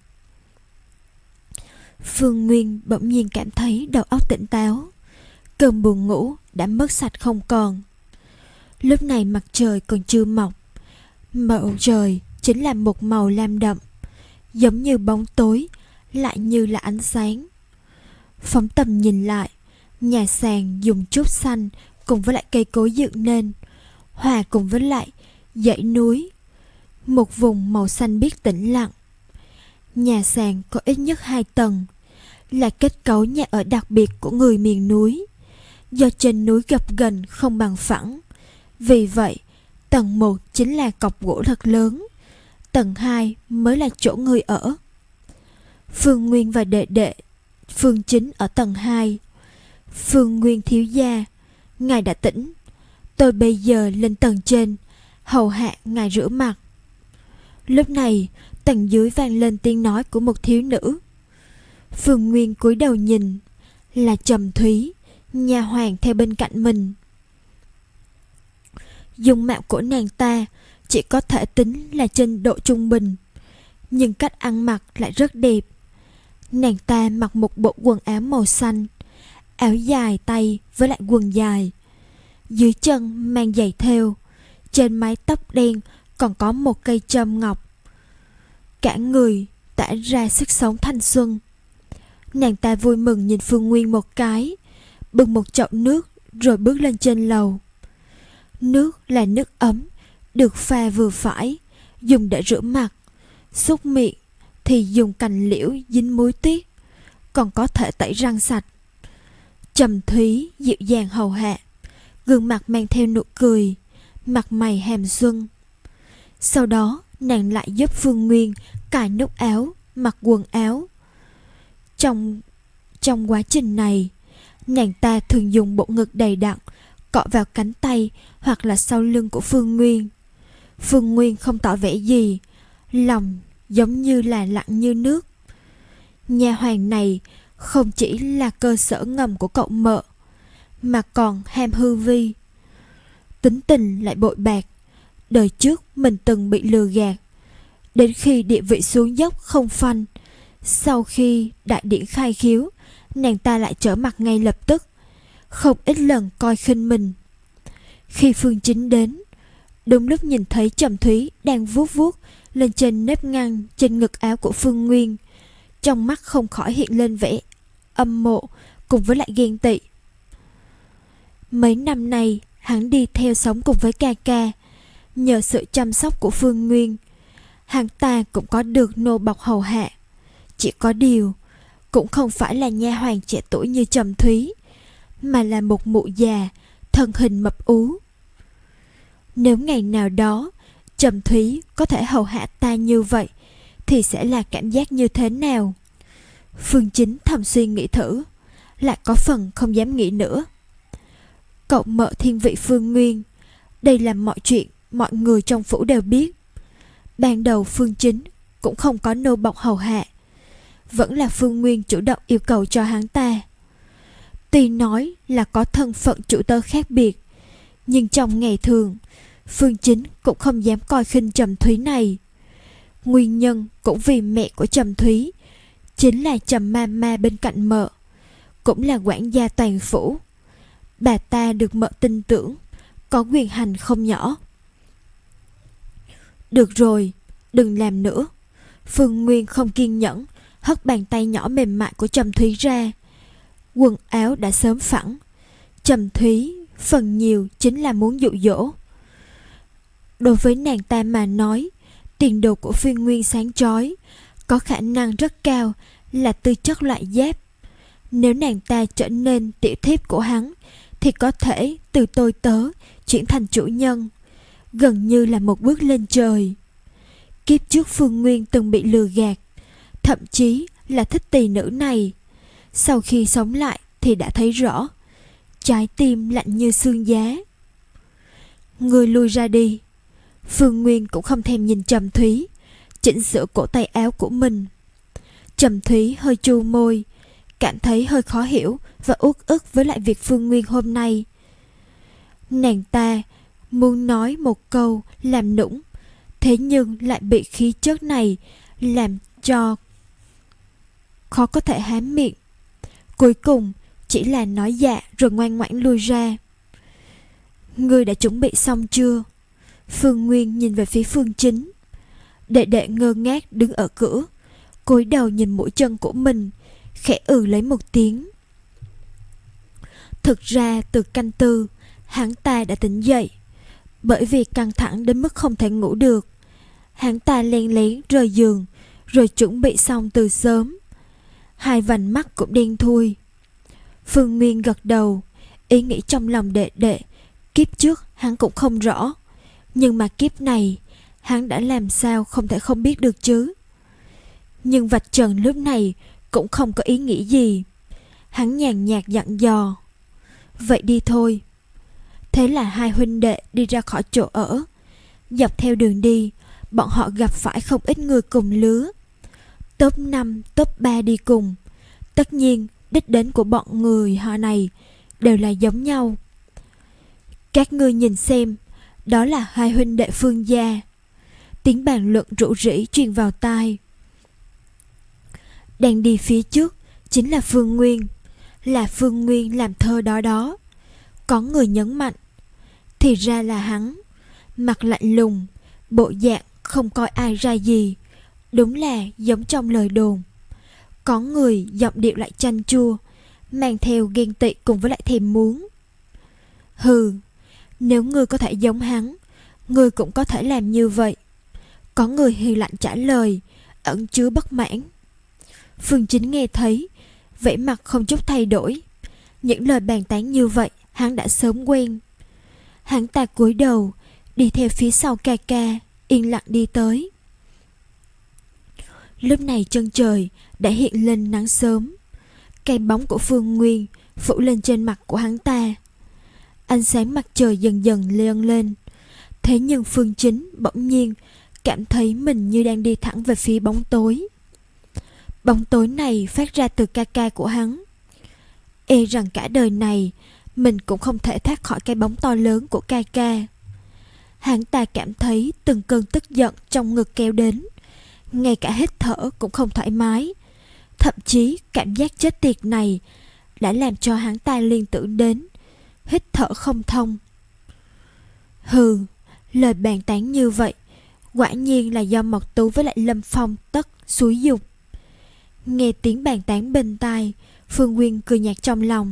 Speaker 1: Phương Nguyên bỗng nhiên cảm thấy đầu óc tỉnh táo, cơn buồn ngủ đã mất sạch không còn. Lúc này mặt trời còn chưa mọc, màu trời chính là một màu lam đậm, giống như bóng tối lại như là ánh sáng. Phóng tầm nhìn lại, nhà sàn dùng trúc xanh cùng với lại cây cối dựng nên, hòa cùng với lại dãy núi, một vùng màu xanh biếc tĩnh lặng. Nhà sàn có ít nhất hai tầng, là kết cấu nhà ở đặc biệt của người miền núi. Do trên núi gập ghềnh không bằng phẳng, vì vậy tầng một chính là cọc gỗ thật lớn, tầng hai mới là chỗ người ở. Phương Nguyên và đệ đệ Phương Chính ở tầng hai. Phương Nguyên thiếu gia, ngài đã tỉnh, tôi bây giờ lên tầng trên hầu hạ ngài rửa mặt. Lúc này tầng dưới vang lên tiếng nói của một thiếu nữ. Phương Nguyên cúi đầu nhìn, là Trầm Thúy, nha hoàn theo bên cạnh mình. Dung mạo của nàng ta chỉ có thể tính là trên độ trung bình, nhưng cách ăn mặc lại rất đẹp. Nàng ta mặc một bộ quần áo màu xanh, áo dài tay với lại quần dài, dưới chân mang giày thêu, trên mái tóc đen còn có một cây châm ngọc. Cả người tỏa ra sức sống thanh xuân. Nàng ta vui mừng nhìn Phương Nguyên một cái, bưng một chậu nước rồi bước lên trên lầu. Nước là nước ấm, được pha vừa phải, dùng để rửa mặt. Súc miệng thì dùng cành liễu dính muối tuyết, còn có thể tẩy răng sạch. Trầm Thúy dịu dàng hầu hạ, gương mặt mang theo nụ cười, mặt mày hàm xuân. Sau đó nàng lại giúp Phương Nguyên cài nút áo, mặc quần áo. Trong trong quá trình này, nàng ta thường dùng bộ ngực đầy đặn cọ vào cánh tay hoặc là sau lưng của Phương Nguyên. Phương Nguyên không tỏ vẻ gì, lòng giống như là lặng như nước. Nha hoàn này không chỉ là cơ sở ngầm của cậu mợ, mà còn ham hư vi, tính tình lại bội bạc. Đời trước mình từng bị lừa gạt, đến khi địa vị xuống dốc không phanh. Sau khi đại điển khai khiếu, nàng ta lại trở mặt ngay lập tức, không ít lần coi khinh mình. Khi Phương Chính đến, đúng lúc nhìn thấy Trầm Thúy đang vuốt vuốt lên trên nếp nhăn trên ngực áo của Phương Nguyên, trong mắt không khỏi hiện lên vẻ âm mộ cùng với lại ghen tị. Mấy năm nay hắn đi theo sống cùng với ca ca, nhờ sự chăm sóc của Phương Nguyên, hắn ta cũng có được nô bộc hầu hạ. Chỉ có điều cũng không phải là nha hoàn trẻ tuổi như Trầm Thúy, mà là một mụ già thân hình mập ú. Nếu ngày nào đó Trầm Thúy có thể hầu hạ ta như vậy thì sẽ là cảm giác như thế nào? Phương Chính thầm suy nghĩ thử, lại có phần không dám nghĩ nữa. Cậu mợ thiên vị Phương Nguyên, đây là mọi chuyện mọi người trong phủ đều biết. Ban đầu Phương Chính cũng không có nô bộc hầu hạ, vẫn là Phương Nguyên chủ động yêu cầu cho hắn ta. Tuy nói là có thân phận chủ tớ khác biệt, Nhưng trong ngày thường, Phương Chính cũng không dám coi khinh Trầm Thúy này. Nguyên nhân cũng vì mẹ của Trầm Thúy chính là Trầm ma ma bên cạnh mợ, cũng là quản gia toàn phủ. Bà ta được mợ tin tưởng, có quyền hành không nhỏ. Được rồi, đừng làm nữa. Phương Nguyên không kiên nhẫn, hất bàn tay nhỏ mềm mại của Trầm Thúy ra. Quần áo đã sớm phẳng. Trầm Thúy phần nhiều chính là muốn dụ dỗ. Đối với nàng ta mà nói, tiền đồ của Phương Nguyên sáng chói, có khả năng rất cao là tư chất loại giáp. Nếu nàng ta trở nên tiểu thiếp của hắn, thì có thể từ tôi tớ chuyển thành chủ nhân, gần như là một bước lên trời. Kiếp trước Phương Nguyên từng bị lừa gạt, thậm chí là thích tỳ nữ này. Sau khi sống lại thì đã thấy rõ, trái tim lạnh như xương giá. Người lui ra đi. Phương Nguyên cũng không thèm nhìn Trầm Thúy, chỉnh sửa cổ tay áo của mình. Trầm Thúy hơi chu môi, cảm thấy hơi khó hiểu và uất ức với lại việc Phương Nguyên hôm nay. Nàng ta muốn nói một câu làm nũng, thế nhưng lại bị khí chất này làm cho khó có thể há miệng. Cuối cùng chỉ là nói dạ rồi ngoan ngoãn lui ra. Ngươi đã chuẩn bị xong chưa? Phương Nguyên nhìn về phía Phương Chính. Đệ đệ ngơ ngác đứng ở cửa, cúi đầu nhìn mũi chân của mình, khẽ ừ lấy một tiếng. Thực ra từ canh tư, hắn ta đã tỉnh dậy, bởi vì căng thẳng đến mức không thể ngủ được. Hắn ta len lén rời giường, rồi chuẩn bị xong từ sớm. Hai vành mắt cũng đen thui. Phương Nguyên gật đầu, ý nghĩ trong lòng đệ đệ kiếp trước hắn cũng không rõ, nhưng mà kiếp này hắn đã làm sao không thể không biết được chứ. Nhưng vạch trần lúc này cũng không có ý nghĩ gì. Hắn nhàn nhạt dặn dò, vậy đi thôi. Thế là hai huynh đệ đi ra khỏi chỗ ở. Dọc theo đường đi, bọn họ gặp phải không ít người cùng lứa. Top năm, top ba đi cùng. Tất nhiên đích đến của bọn người họ này đều là giống nhau. Các ngươi nhìn xem, đó là hai huynh đệ Phương gia. Tiếng bàn luận rủ rỉ truyền vào tai. Đang đi phía trước chính là Phương Nguyên. Là Phương Nguyên làm thơ đó đó. Có người nhấn mạnh, thì ra là hắn. Mặt lạnh lùng, bộ dạng không coi ai ra gì, đúng là giống trong lời đồn. Có người giọng điệu lại chanh chua, mang theo ghen tị cùng với lại thèm muốn. Hừ, nếu ngươi có thể giống hắn, ngươi cũng có thể làm như vậy. Có người hừ lạnh trả lời, ẩn chứa bất mãn. Phương Chính nghe thấy, vẻ mặt không chút thay đổi. Những lời bàn tán như vậy hắn đã sớm quen. Hắn ta cúi đầu, đi theo phía sau ca ca, yên lặng đi tới. Lúc này chân trời đã hiện lên nắng sớm. Cái bóng của Phương Nguyên phủ lên trên mặt của hắn ta. Ánh sáng mặt trời dần dần lên lên. Thế nhưng Phương Chính bỗng nhiên cảm thấy mình như đang đi thẳng về phía bóng tối. Bóng tối này phát ra từ ca ca của hắn. E rằng cả đời này mình cũng không thể thoát khỏi cái bóng to lớn của ca ca. Hắn ta cảm thấy từng cơn tức giận trong ngực kéo đến, ngay cả hít thở cũng không thoải mái. Thậm chí cảm giác chết tiệt này đã làm cho hắn ta liên tưởng đến hít thở không thông. Hừ, lời bàn tán như vậy quả nhiên là do Mộc Tú với lại Lâm Phong tất xúi dục. Nghe tiếng bàn tán bên tai, Phương Nguyên cười nhạt trong lòng.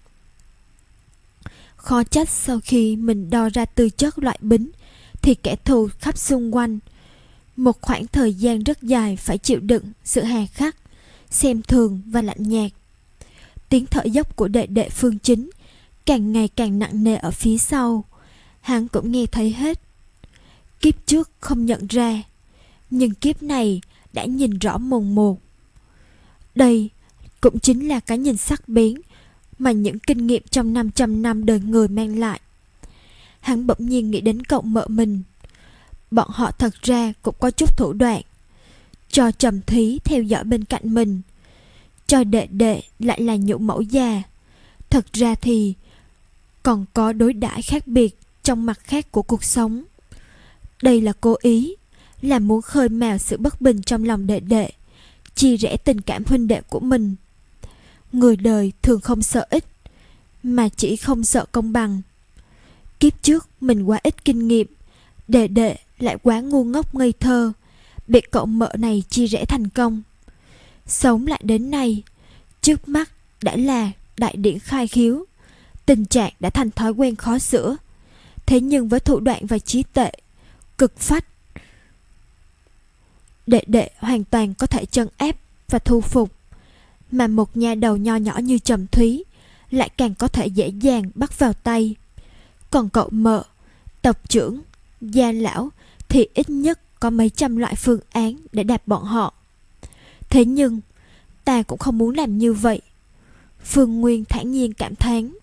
Speaker 1: Khó trách sau khi mình đo ra tư chất loại bính thì kẻ thù khắp xung quanh. Một khoảng thời gian rất dài phải chịu đựng sự hà khắc, xem thường và lạnh nhạt. Tiếng thở dốc của đệ đệ Phương Chính càng ngày càng nặng nề ở phía sau. Hắn cũng nghe thấy hết. Kiếp trước không nhận ra, nhưng kiếp này đã nhìn rõ mồn một. Đây cũng chính là cái nhìn sắc bén mà những kinh nghiệm trong năm trăm năm đời người mang lại. Hắn bỗng nhiên nghĩ đến cậu mợ mình. Bọn họ thật ra cũng có chút thủ đoạn. Cho Trầm Thúy theo dõi bên cạnh mình, cho đệ đệ lại là nhũ mẫu già. Thật ra thì còn có đối đãi khác biệt trong mặt khác của cuộc sống. Đây là cố ý, là muốn khơi mào sự bất bình trong lòng đệ đệ, chia rẽ tình cảm huynh đệ của mình. Người đời thường không sợ ích, mà chỉ không sợ công bằng. Kiếp trước mình quá ít kinh nghiệm, đệ đệ lại quá ngu ngốc ngây thơ, bị cậu mợ này chia rẽ thành công. Sống lại đến nay, trước mắt đã là đại điển khai khiếu, tình trạng đã thành thói quen khó sửa. Thế nhưng với thủ đoạn và trí tuệ cực phách, đệ đệ hoàn toàn có thể trấn áp và thu phục, mà một nha đầu nho nhỏ như Trầm Thúy lại càng có thể dễ dàng bắt vào tay. Còn cậu mợ, tộc trưởng, gia lão thì ít nhất có mấy trăm loại phương án để đạp bọn họ. Thế nhưng ta cũng không muốn làm như vậy. Phương Nguyên thản nhiên cảm thán.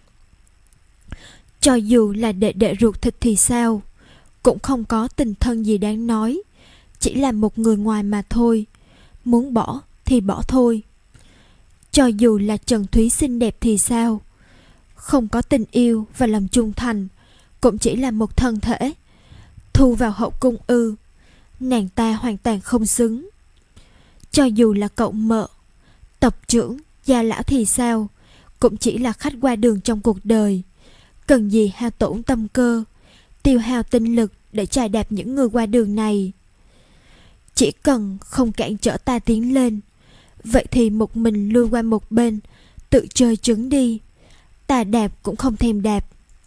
Speaker 1: Cho dù là đệ đệ ruột thịt thì sao, cũng không có tình thân gì đáng nói, chỉ là một người ngoài mà thôi. Muốn bỏ thì bỏ thôi. Cho dù là Trần Thúy xinh đẹp thì sao, không có tình yêu và lòng trung thành, cũng chỉ là một thân thể. Thu vào hậu cung ư? Nàng ta hoàn toàn không xứng. Cho dù là cậu mợ, tộc trưởng, gia lão thì sao, cũng chỉ là khách qua đường trong cuộc đời. Cần gì hao tổn tâm cơ, tiêu hao tinh lực để chà đạp những người qua đường này. Chỉ cần không cản trở ta tiến lên, vậy thì một mình lui qua một bên, tự chơi trứng đi. Ta đạp cũng không thèm đạp.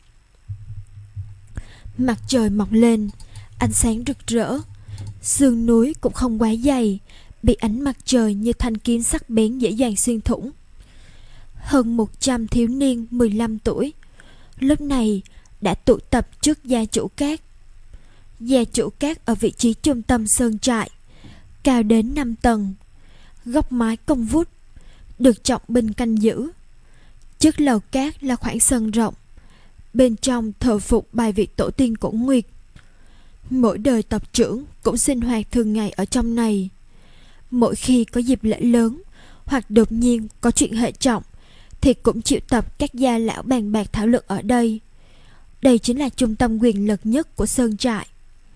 Speaker 1: Mặt trời mọc lên, ánh sáng rực rỡ. Sườn núi cũng không quá dày, bị ánh mặt trời như thanh kiếm sắc bén dễ dàng xuyên thủng. Hơn một trăm thiếu niên mười lăm tuổi lúc này đã tụ tập trước gia chủ cát. Gia chủ cát ở vị trí trung tâm sơn trại, cao đến năm tầng, góc mái cong vút, được trọng binh canh giữ. Trước lầu cát là khoảng sân rộng, bên trong thờ phục bài vị tổ tiên cổ Nguyệt. Mỗi đời tộc trưởng cũng sinh hoạt thường ngày ở trong này. Mỗi khi có dịp lễ lớn hoặc đột nhiên có chuyện hệ trọng thì cũng triệu tập các gia lão bàn bạc thảo luận ở đây. Đây chính là trung tâm quyền lực nhất của sơn trại.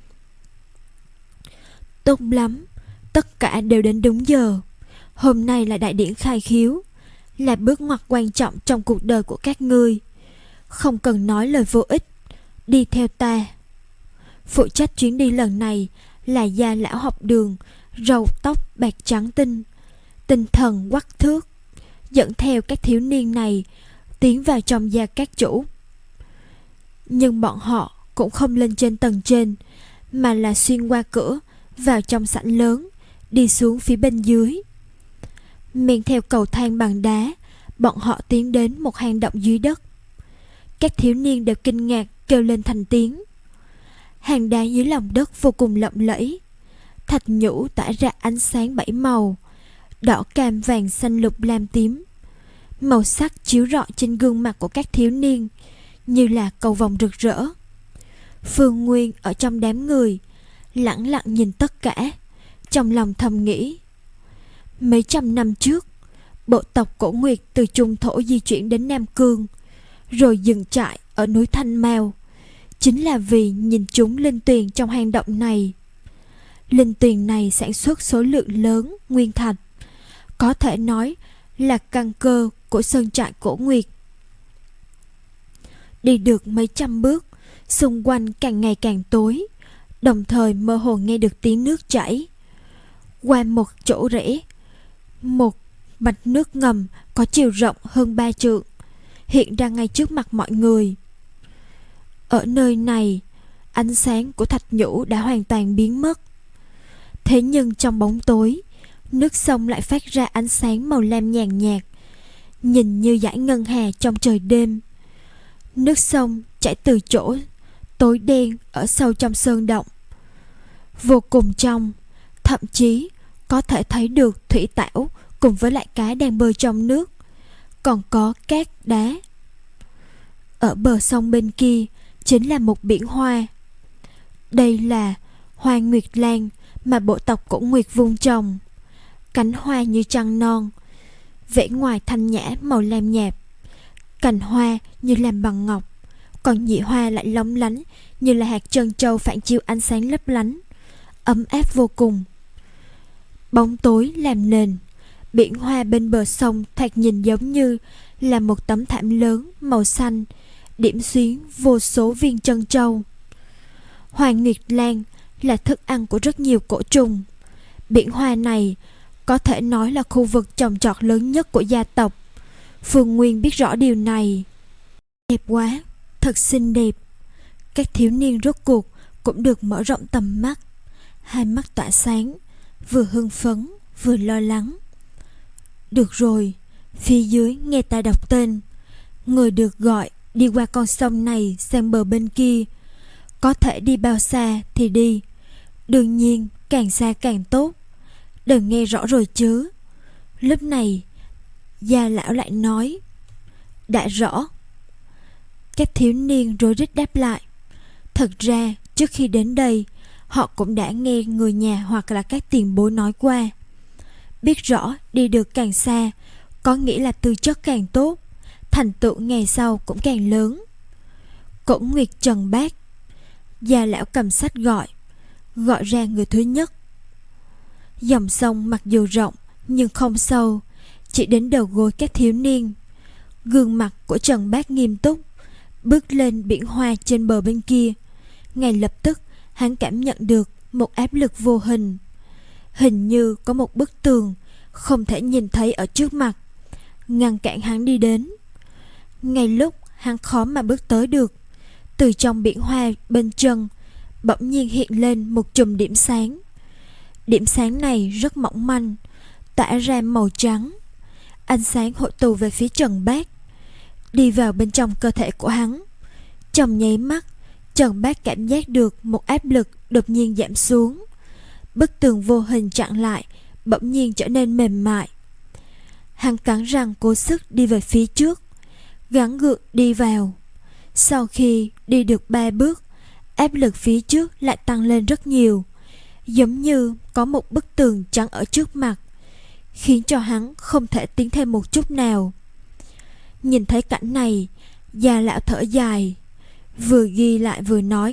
Speaker 1: Tốt lắm, tất cả đều đến đúng giờ. Hôm nay là đại điển khai khiếu, là bước ngoặt quan trọng trong cuộc đời của các ngươi. Không cần nói lời vô ích, đi theo ta. Phụ trách chuyến đi lần này là gia lão học đường, râu tóc bạc trắng tinh, tinh thần quắc thước, dẫn theo các thiếu niên này tiến vào trong gia các chủ. Nhưng bọn họ cũng không lên trên tầng trên, mà là xuyên qua cửa vào trong sảnh lớn, đi xuống phía bên dưới. Men theo cầu thang bằng đá, bọn họ tiến đến một hang động dưới đất. Các thiếu niên đều kinh ngạc kêu lên thành tiếng. Hang đá dưới lòng đất vô cùng lộng lẫy, thạch nhũ tỏa ra ánh sáng bảy màu, đỏ cam vàng xanh lục lam tím. Màu sắc chiếu rọi trên gương mặt của các thiếu niên như là cầu vồng rực rỡ. Phương Nguyên ở trong đám người lẳng lặng nhìn tất cả, trong lòng thầm nghĩ. Mấy trăm năm trước, bộ tộc Cổ Nguyệt từ Trung Thổ di chuyển đến Nam Cương, rồi dừng trại ở núi Thanh Mao, chính là vì nhìn chúng linh tuyền trong hang động này. Linh tuyền này sản xuất số lượng lớn nguyên thạch, có thể nói là căn cơ của sơn trại Cổ Nguyệt. Đi được mấy trăm bước, xung quanh càng ngày càng tối, đồng thời mơ hồ nghe được tiếng nước chảy. Qua một chỗ rẽ, một mạch nước ngầm có chiều rộng hơn ba trượng hiện ra ngay trước mặt mọi người. Ở nơi này, ánh sáng của thạch nhũ đã hoàn toàn biến mất. Thế nhưng trong bóng tối, nước sông lại phát ra ánh sáng màu lam nhàn nhạt, nhìn như dải ngân hà trong trời đêm. Nước sông chảy từ chỗ tối đen ở sâu trong sơn động, vô cùng trong, thậm chí có thể thấy được thủy tảo cùng với lại cá đang bơi trong nước, còn có cát đá. Ở bờ sông bên kia chính là một biển hoa. Đây là hoa nguyệt lan mà bộ tộc Cổ Nguyệt vun trồng. Cánh hoa như trăng non, vẻ ngoài thanh nhã màu lam nhạt, Cành hoa như làm bằng ngọc, còn nhị hoa lại lóng lánh như là hạt trân châu phản chiếu ánh sáng lấp lánh, ấm áp vô cùng. Bóng tối làm nền, biển hoa bên bờ sông thoạt nhìn giống như là một tấm thảm lớn màu xanh, điểm xuyến vô số viên trân châu. Hoa nguyệt lan là thức ăn của rất nhiều côn trùng. Biển hoa này có thể nói là khu vực trồng trọt lớn nhất của gia tộc. Phương Nguyên biết rõ điều này. Đẹp quá, thật xinh đẹp. Các thiếu niên rốt cuộc cũng được mở rộng tầm mắt, hai mắt tỏa sáng, vừa hưng phấn vừa lo lắng. Được rồi, phía dưới nghe ta đọc tên. Người được gọi đi qua con sông này sang bờ bên kia. Có thể đi bao xa thì đi, đương nhiên càng xa càng tốt. Đừng nghe rõ rồi chứ. Lúc này Gia lão lại nói: đã rõ. Các thiếu niên rối rít đáp lại. Thật ra trước khi đến đây, họ cũng đã nghe người nhà hoặc là các tiền bối nói qua. Biết rõ đi được càng xa có nghĩa là tư chất càng tốt, thành tựu ngày sau cũng càng lớn. Cổ Nguyệt Trần Bác. Gia lão cầm sách gọi Gọi ra người thứ nhất. Dòng sông mặc dù rộng nhưng không sâu, chỉ đến đầu gối các thiếu niên. Gương mặt của Trần Bác nghiêm túc, bước lên biển hoa trên bờ bên kia. Ngay lập tức hắn cảm nhận được một áp lực vô hình. Hình như có một bức tường không thể nhìn thấy ở trước mặt, ngăn cản hắn đi đến. Ngay lúc hắn khó mà bước tới được, từ trong biển hoa bên chân bỗng nhiên hiện lên một chùm điểm sáng. Điểm sáng này rất mỏng manh, tỏa ra màu trắng. Ánh sáng hội tụ về phía Trần Bác, đi vào bên trong cơ thể của hắn. Trong nháy mắt, Trần Bác cảm giác được một áp lực đột nhiên giảm xuống. Bức tường vô hình chặn lại bỗng nhiên trở nên mềm mại. Hắn cắn răng cố sức đi về phía trước, gắng gượng đi vào. Sau khi đi được ba bước, áp lực phía trước lại tăng lên rất nhiều, giống như có một bức tường chắn ở trước mặt, khiến cho hắn không thể tiến thêm một chút nào. Nhìn thấy cảnh này, Gia lão thở dài, vừa ghi lại vừa nói: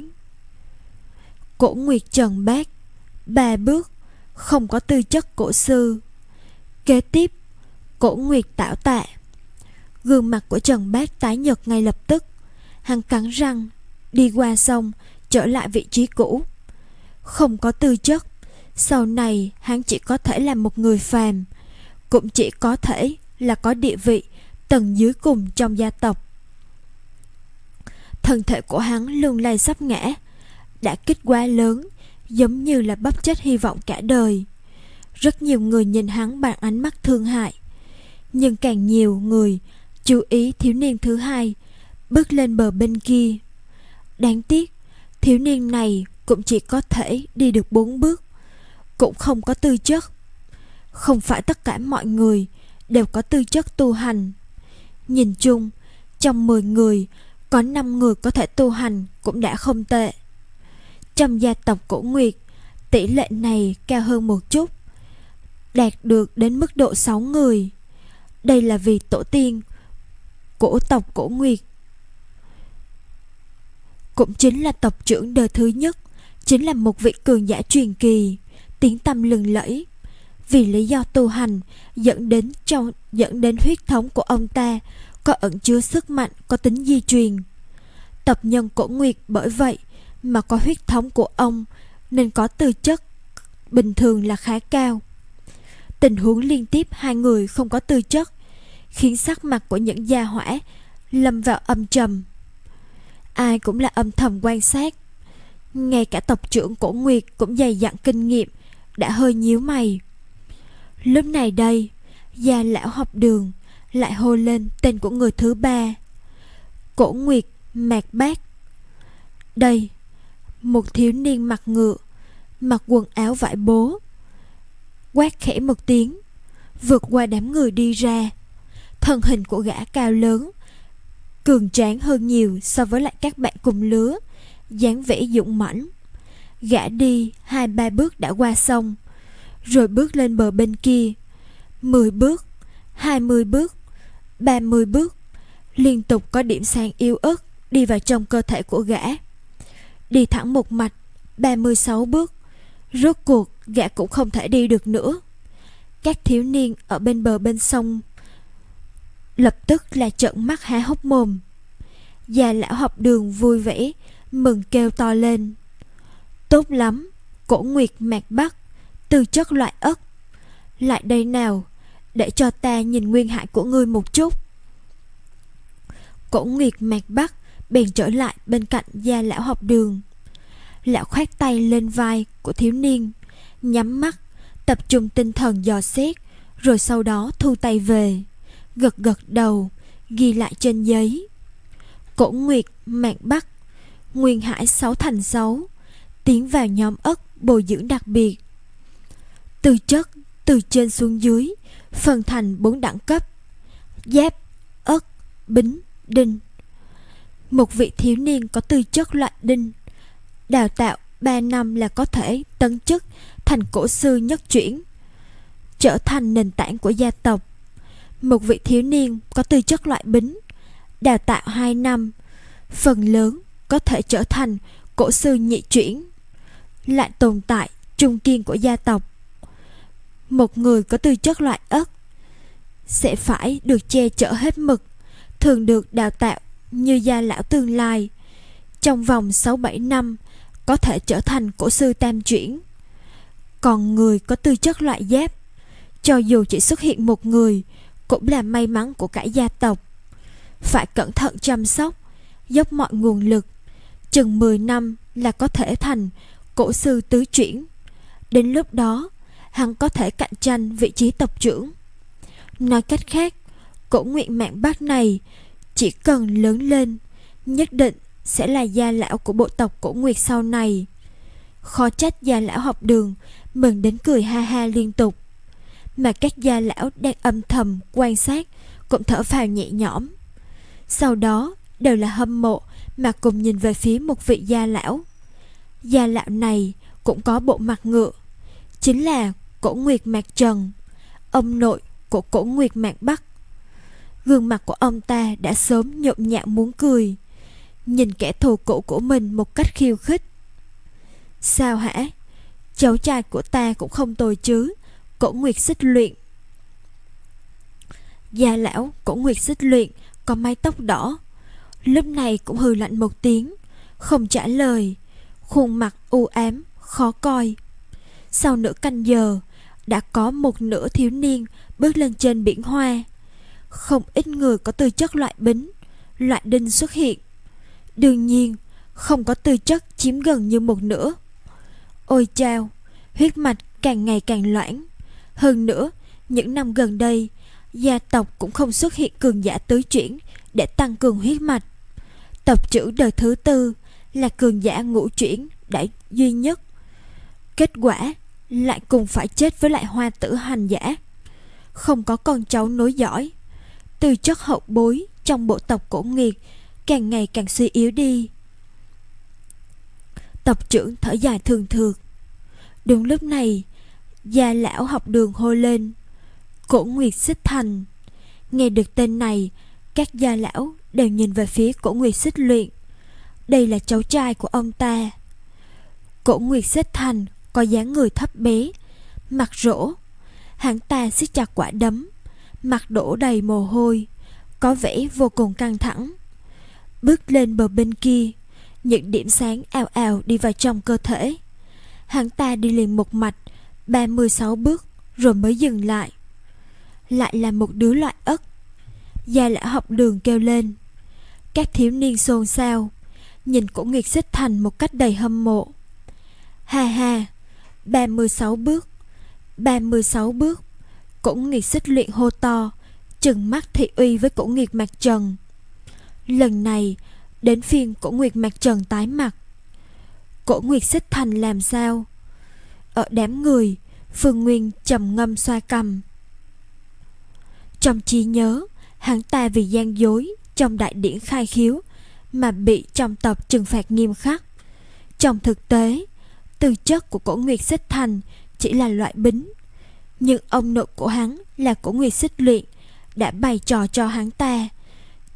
Speaker 1: Cổ Nguyệt Trần Bác, ba bước, không có tư chất cổ sư. Kế tiếp, Cổ Nguyệt Tảo Tạ. Gương mặt của Trần Bác tái nhợt ngay lập tức. Hắn cắn răng đi qua sông, trở lại vị trí cũ. Không có tư chất, sau này hắn chỉ có thể là một người phàm, cũng chỉ có thể là có địa vị tầng dưới cùng trong gia tộc. Thân thể của hắn lung lay sắp ngã, đã kích quá lớn, giống như là bóp chết hy vọng cả đời. Rất nhiều người nhìn hắn bằng ánh mắt thương hại, nhưng càng nhiều người chú ý thiếu niên thứ hai bước lên bờ bên kia. Đáng tiếc, thiếu niên này cũng chỉ có thể đi được bốn bước, cũng không có tư chất. Không phải tất cả mọi người đều có tư chất tu hành. Nhìn chung, trong mười người có năm người có thể tu hành cũng đã không tệ. Trong gia tộc Cổ Nguyệt, tỷ lệ này cao hơn một chút, đạt được đến mức độ sáu người. Đây là vì tổ tiên cổ tộc Cổ Nguyệt, cũng chính là tộc trưởng đời thứ nhất, chính là một vị cường giả truyền kỳ, tiếng tăm lừng lẫy. Vì lý do tu hành dẫn đến trong dẫn đến huyết thống của ông ta có ẩn chứa sức mạnh có tính di truyền. Tộc nhân Cổ Nguyệt bởi vậy mà có huyết thống của ông, nên có tư chất bình thường là khá cao. Tình huống liên tiếp hai người không có tư chất khiến sắc mặt của những gia hỏa lâm vào âm trầm. Ai cũng là âm thầm quan sát. Ngay cả tộc trưởng Cổ Nguyệt cũng dày dặn kinh nghiệm, đã hơi nhíu mày. Lúc này đây, Gia lão học đường lại hô lên tên của người thứ ba: Cổ Nguyệt Mạc Bác. Đây, một thiếu niên mặc ngựa, mặc quần áo vải bố, quát khẽ một tiếng, vượt qua đám người đi ra. Thân hình của gã cao lớn, cường tráng hơn nhiều so với lại các bạn cùng lứa, dáng vẻ dũng mãnh. Gã đi hai ba bước đã qua sông, rồi bước lên bờ bên kia. Mười bước, hai mươi bước, ba mươi bước, Liên tục có điểm sáng yếu ớt đi vào trong cơ thể của gã. Đi thẳng một mạch ba mươi sáu bước, rốt cuộc gã cũng không thể đi được nữa. Các thiếu niên ở bên bờ bên sông lập tức là trợn mắt há hốc mồm. Già lão học đường vui vẻ mừng kêu to lên: tốt lắm, Cổ Nguyệt mạc Bắc, tư chất loại ất, lại đây nào, để cho ta nhìn nguyên hải của ngươi một chút. Cổ Nguyệt mạc Bắc bèn trở lại bên cạnh Gia lão học đường. Lão khoát tay lên vai của thiếu niên, nhắm mắt tập trung tinh thần dò xét, rồi sau đó thu tay về, gật gật đầu ghi lại trên giấy: Cổ Nguyệt mạc Bắc, nguyên hải sáu thành sáu, tiến vào nhóm ất bồi dưỡng đặc biệt. Tư chất từ trên xuống dưới phân thành bốn đẳng cấp: giáp, ất, bính, đinh. Một vị thiếu niên có tư chất loại đinh, đào tạo ba năm là có thể tấn chức thành cổ sư nhất chuyển, trở thành nền tảng của gia tộc. Một vị thiếu niên có tư chất loại bính, đào tạo hai năm, phần lớn có thể trở thành cổ sư nhị chuyển, lại tồn tại trung kiên của gia tộc. Một người có tư chất loại ất sẽ phải được che chở hết mực, thường được đào tạo như gia lão tương lai, trong vòng sáu bảy năm có thể trở thành cổ sư tam chuyển. Còn người có tư chất loại giáp, cho dù chỉ xuất hiện một người cũng là may mắn của cả gia tộc, phải cẩn thận chăm sóc, dốc mọi nguồn lực, chừng mười năm là có thể thành cổ sư tứ chuyển. Đến lúc đó hắn có thể cạnh tranh vị trí tộc trưởng. Nói cách khác, Cổ Nguyệt mạc Bắc này chỉ cần lớn lên, nhất định sẽ là gia lão của bộ tộc Cổ Nguyệt sau này. Khó trách gia lão học đường mừng đến cười ha ha liên tục, mà các gia lão đang âm thầm quan sát cũng thở phào nhẹ nhõm. Sau đó đều là hâm mộ mà cùng nhìn về phía một vị gia lão. Gia lão này cũng có bộ mặt ngựa, chính là Cổ Nguyệt mạc Trần, ông nội của Cổ Nguyệt mạc Bắc. Gương mặt của ông ta đã sớm nhộn nhạo muốn cười, nhìn kẻ thù cũ của mình một cách khiêu khích. Sao hả? Cháu trai của ta cũng không tồi chứ, Cổ Nguyệt Xích Luyện. Gia lão Cổ Nguyệt Xích Luyện có mái tóc đỏ, lúc này cũng hừ lạnh một tiếng, không trả lời, khuôn mặt u ám khó coi. Sau nửa canh giờ đã có một nửa thiếu niên bước lên trên biển hoa. Không ít người có tư chất loại bính, loại đinh xuất hiện. Đương nhiên không có tư chất chiếm gần như một nửa. Ôi chao, huyết mạch càng ngày càng loãng. Hơn nữa, những năm gần đây gia tộc cũng không xuất hiện cường giả tứ chuyển để tăng cường huyết mạch. Tộc trưởng đời thứ tư là cường giả ngũ chuyển đại duy nhất, kết quả lại cùng phải chết với lại hoa tử hành giả. Không có con cháu nối dõi, tư chất hậu bối trong bộ tộc Cổ Nguyệt càng ngày càng suy yếu đi. Tộc trưởng thở dài thường thượt. Đúng lúc này, gia lão học đường hô lên: Cổ Nguyệt Xích Thành. Nghe được tên này, các gia lão đều nhìn về phía Cổ Nguyệt Xích Luyện. Đây là cháu trai của ông ta. Cổ Nguyệt Xích Thành có dáng người thấp bé, mặt rỗ. Hắn ta siết chặt quả đấm, mặt đổ đầy mồ hôi, có vẻ vô cùng căng thẳng. Bước lên bờ bên kia, những điểm sáng ào ào đi vào trong cơ thể. Hắn ta đi liền một mạch ba mươi sáu bước rồi mới dừng lại. Lại là một đứa loại ất. Gia lão học đường kêu lên. Các thiếu niên xôn xao, nhìn Cổ Nguyệt Xích Thành một cách đầy hâm mộ. Ha ha, ba mươi sáu bước, ba mươi sáu bước. Cổ Nguyệt Xích Luyện hô to, trừng mắt thị uy với Cổ Nguyệt mạc Trần. Lần này đến phiên Cổ Nguyệt mạc Trần tái mặt. Cổ Nguyệt Xích Thành làm sao? Ở đám người, Phương Nguyên trầm ngâm xoa cằm. Trong trí nhớ, hắn ta vì gian dối trong đại điển khai khiếu mà bị trong tộc trừng phạt nghiêm khắc. Trong thực tế, tư chất của Cổ Nguyệt Xích Thành chỉ là loại bính, nhưng ông nội của hắn là Cổ Nguyệt Xích Luyện đã bày trò cho hắn ta,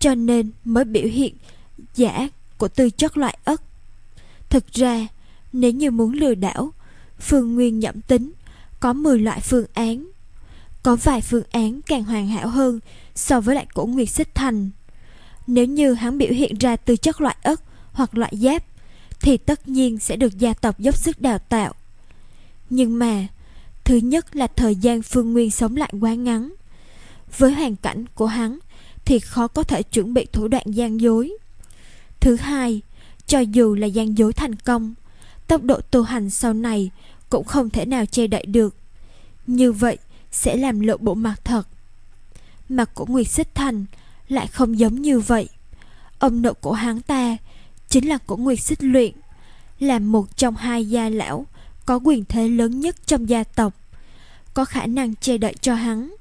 Speaker 1: cho nên mới biểu hiện giả của tư chất loại Ất. Thực ra, nếu như muốn lừa đảo, Phương Nguyên nhẩm tính có mười loại phương án. Có vài phương án càng hoàn hảo hơn so với lại Cổ Nguyệt Xích Thành. Nếu như hắn biểu hiện ra tư chất loại Ất hoặc loại Giáp, thì tất nhiên sẽ được gia tộc dốc sức đào tạo. Nhưng mà, thứ nhất là thời gian Phương Nguyên sống lại quá ngắn. Với hoàn cảnh của hắn thì khó có thể chuẩn bị thủ đoạn gian dối. Thứ hai, cho dù là gian dối thành công, tốc độ tu hành sau này cũng không thể nào che đậy được. Như vậy sẽ làm lộ bộ mặt thật. Mà của Nguyệt Xích Thành lại không giống như vậy. Ông nội của hắn ta chính là của Nguyệt Xích Luyện, là một trong hai gia lão có quyền thế lớn nhất trong gia tộc, có khả năng che đậy cho hắn.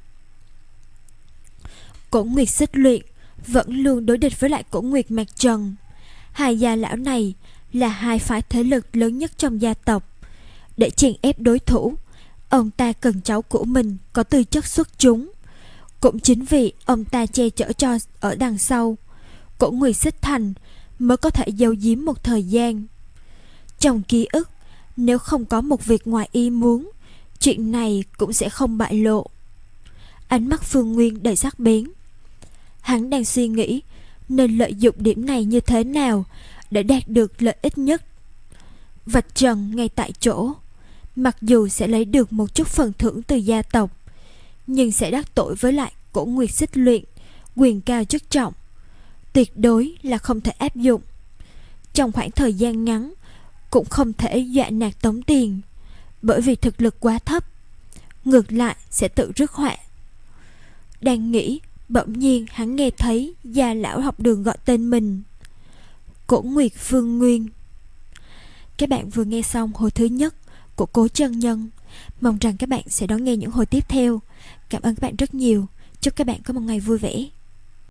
Speaker 1: Cổ Nguyệt Xích Luyện vẫn luôn đối địch với lại Cổ Nguyệt Mạc Trần. Hai gia lão này là hai phái thế lực lớn nhất trong gia tộc. Để chèn ép đối thủ, ông ta cần cháu của mình có tư chất xuất chúng. Cũng chính vì ông ta che chở cho ở đằng sau, Cổ Nguyệt Xích Thành mới có thể giấu giếm một thời gian. Trong ký ức, nếu không có một việc ngoài ý muốn, chuyện này cũng sẽ không bại lộ. Ánh mắt Phương Nguyên đầy sắc bén. Hắn đang suy nghĩ nên lợi dụng điểm này như thế nào để đạt được lợi ích nhất. Vạch trần ngay tại chỗ, mặc dù sẽ lấy được một chút phần thưởng từ gia tộc, nhưng sẽ đắc tội với lại Cổ Nguyệt Xích Luyện, quyền cao chức trọng, tuyệt đối là không thể áp dụng. Trong khoảng thời gian ngắn cũng không thể dọa nạt tống tiền, bởi vì thực lực quá thấp, ngược lại sẽ tự rước họa. Đang nghĩ, bỗng nhiên hắn nghe thấy gia lão học đường gọi tên mình: Cổ Nguyệt Phương Nguyên. Các bạn vừa nghe xong hồi thứ nhất của Cố Chân Nhân. Mong rằng các bạn sẽ đón nghe những hồi tiếp theo. Cảm ơn các bạn rất nhiều. Chúc các bạn có một ngày vui vẻ.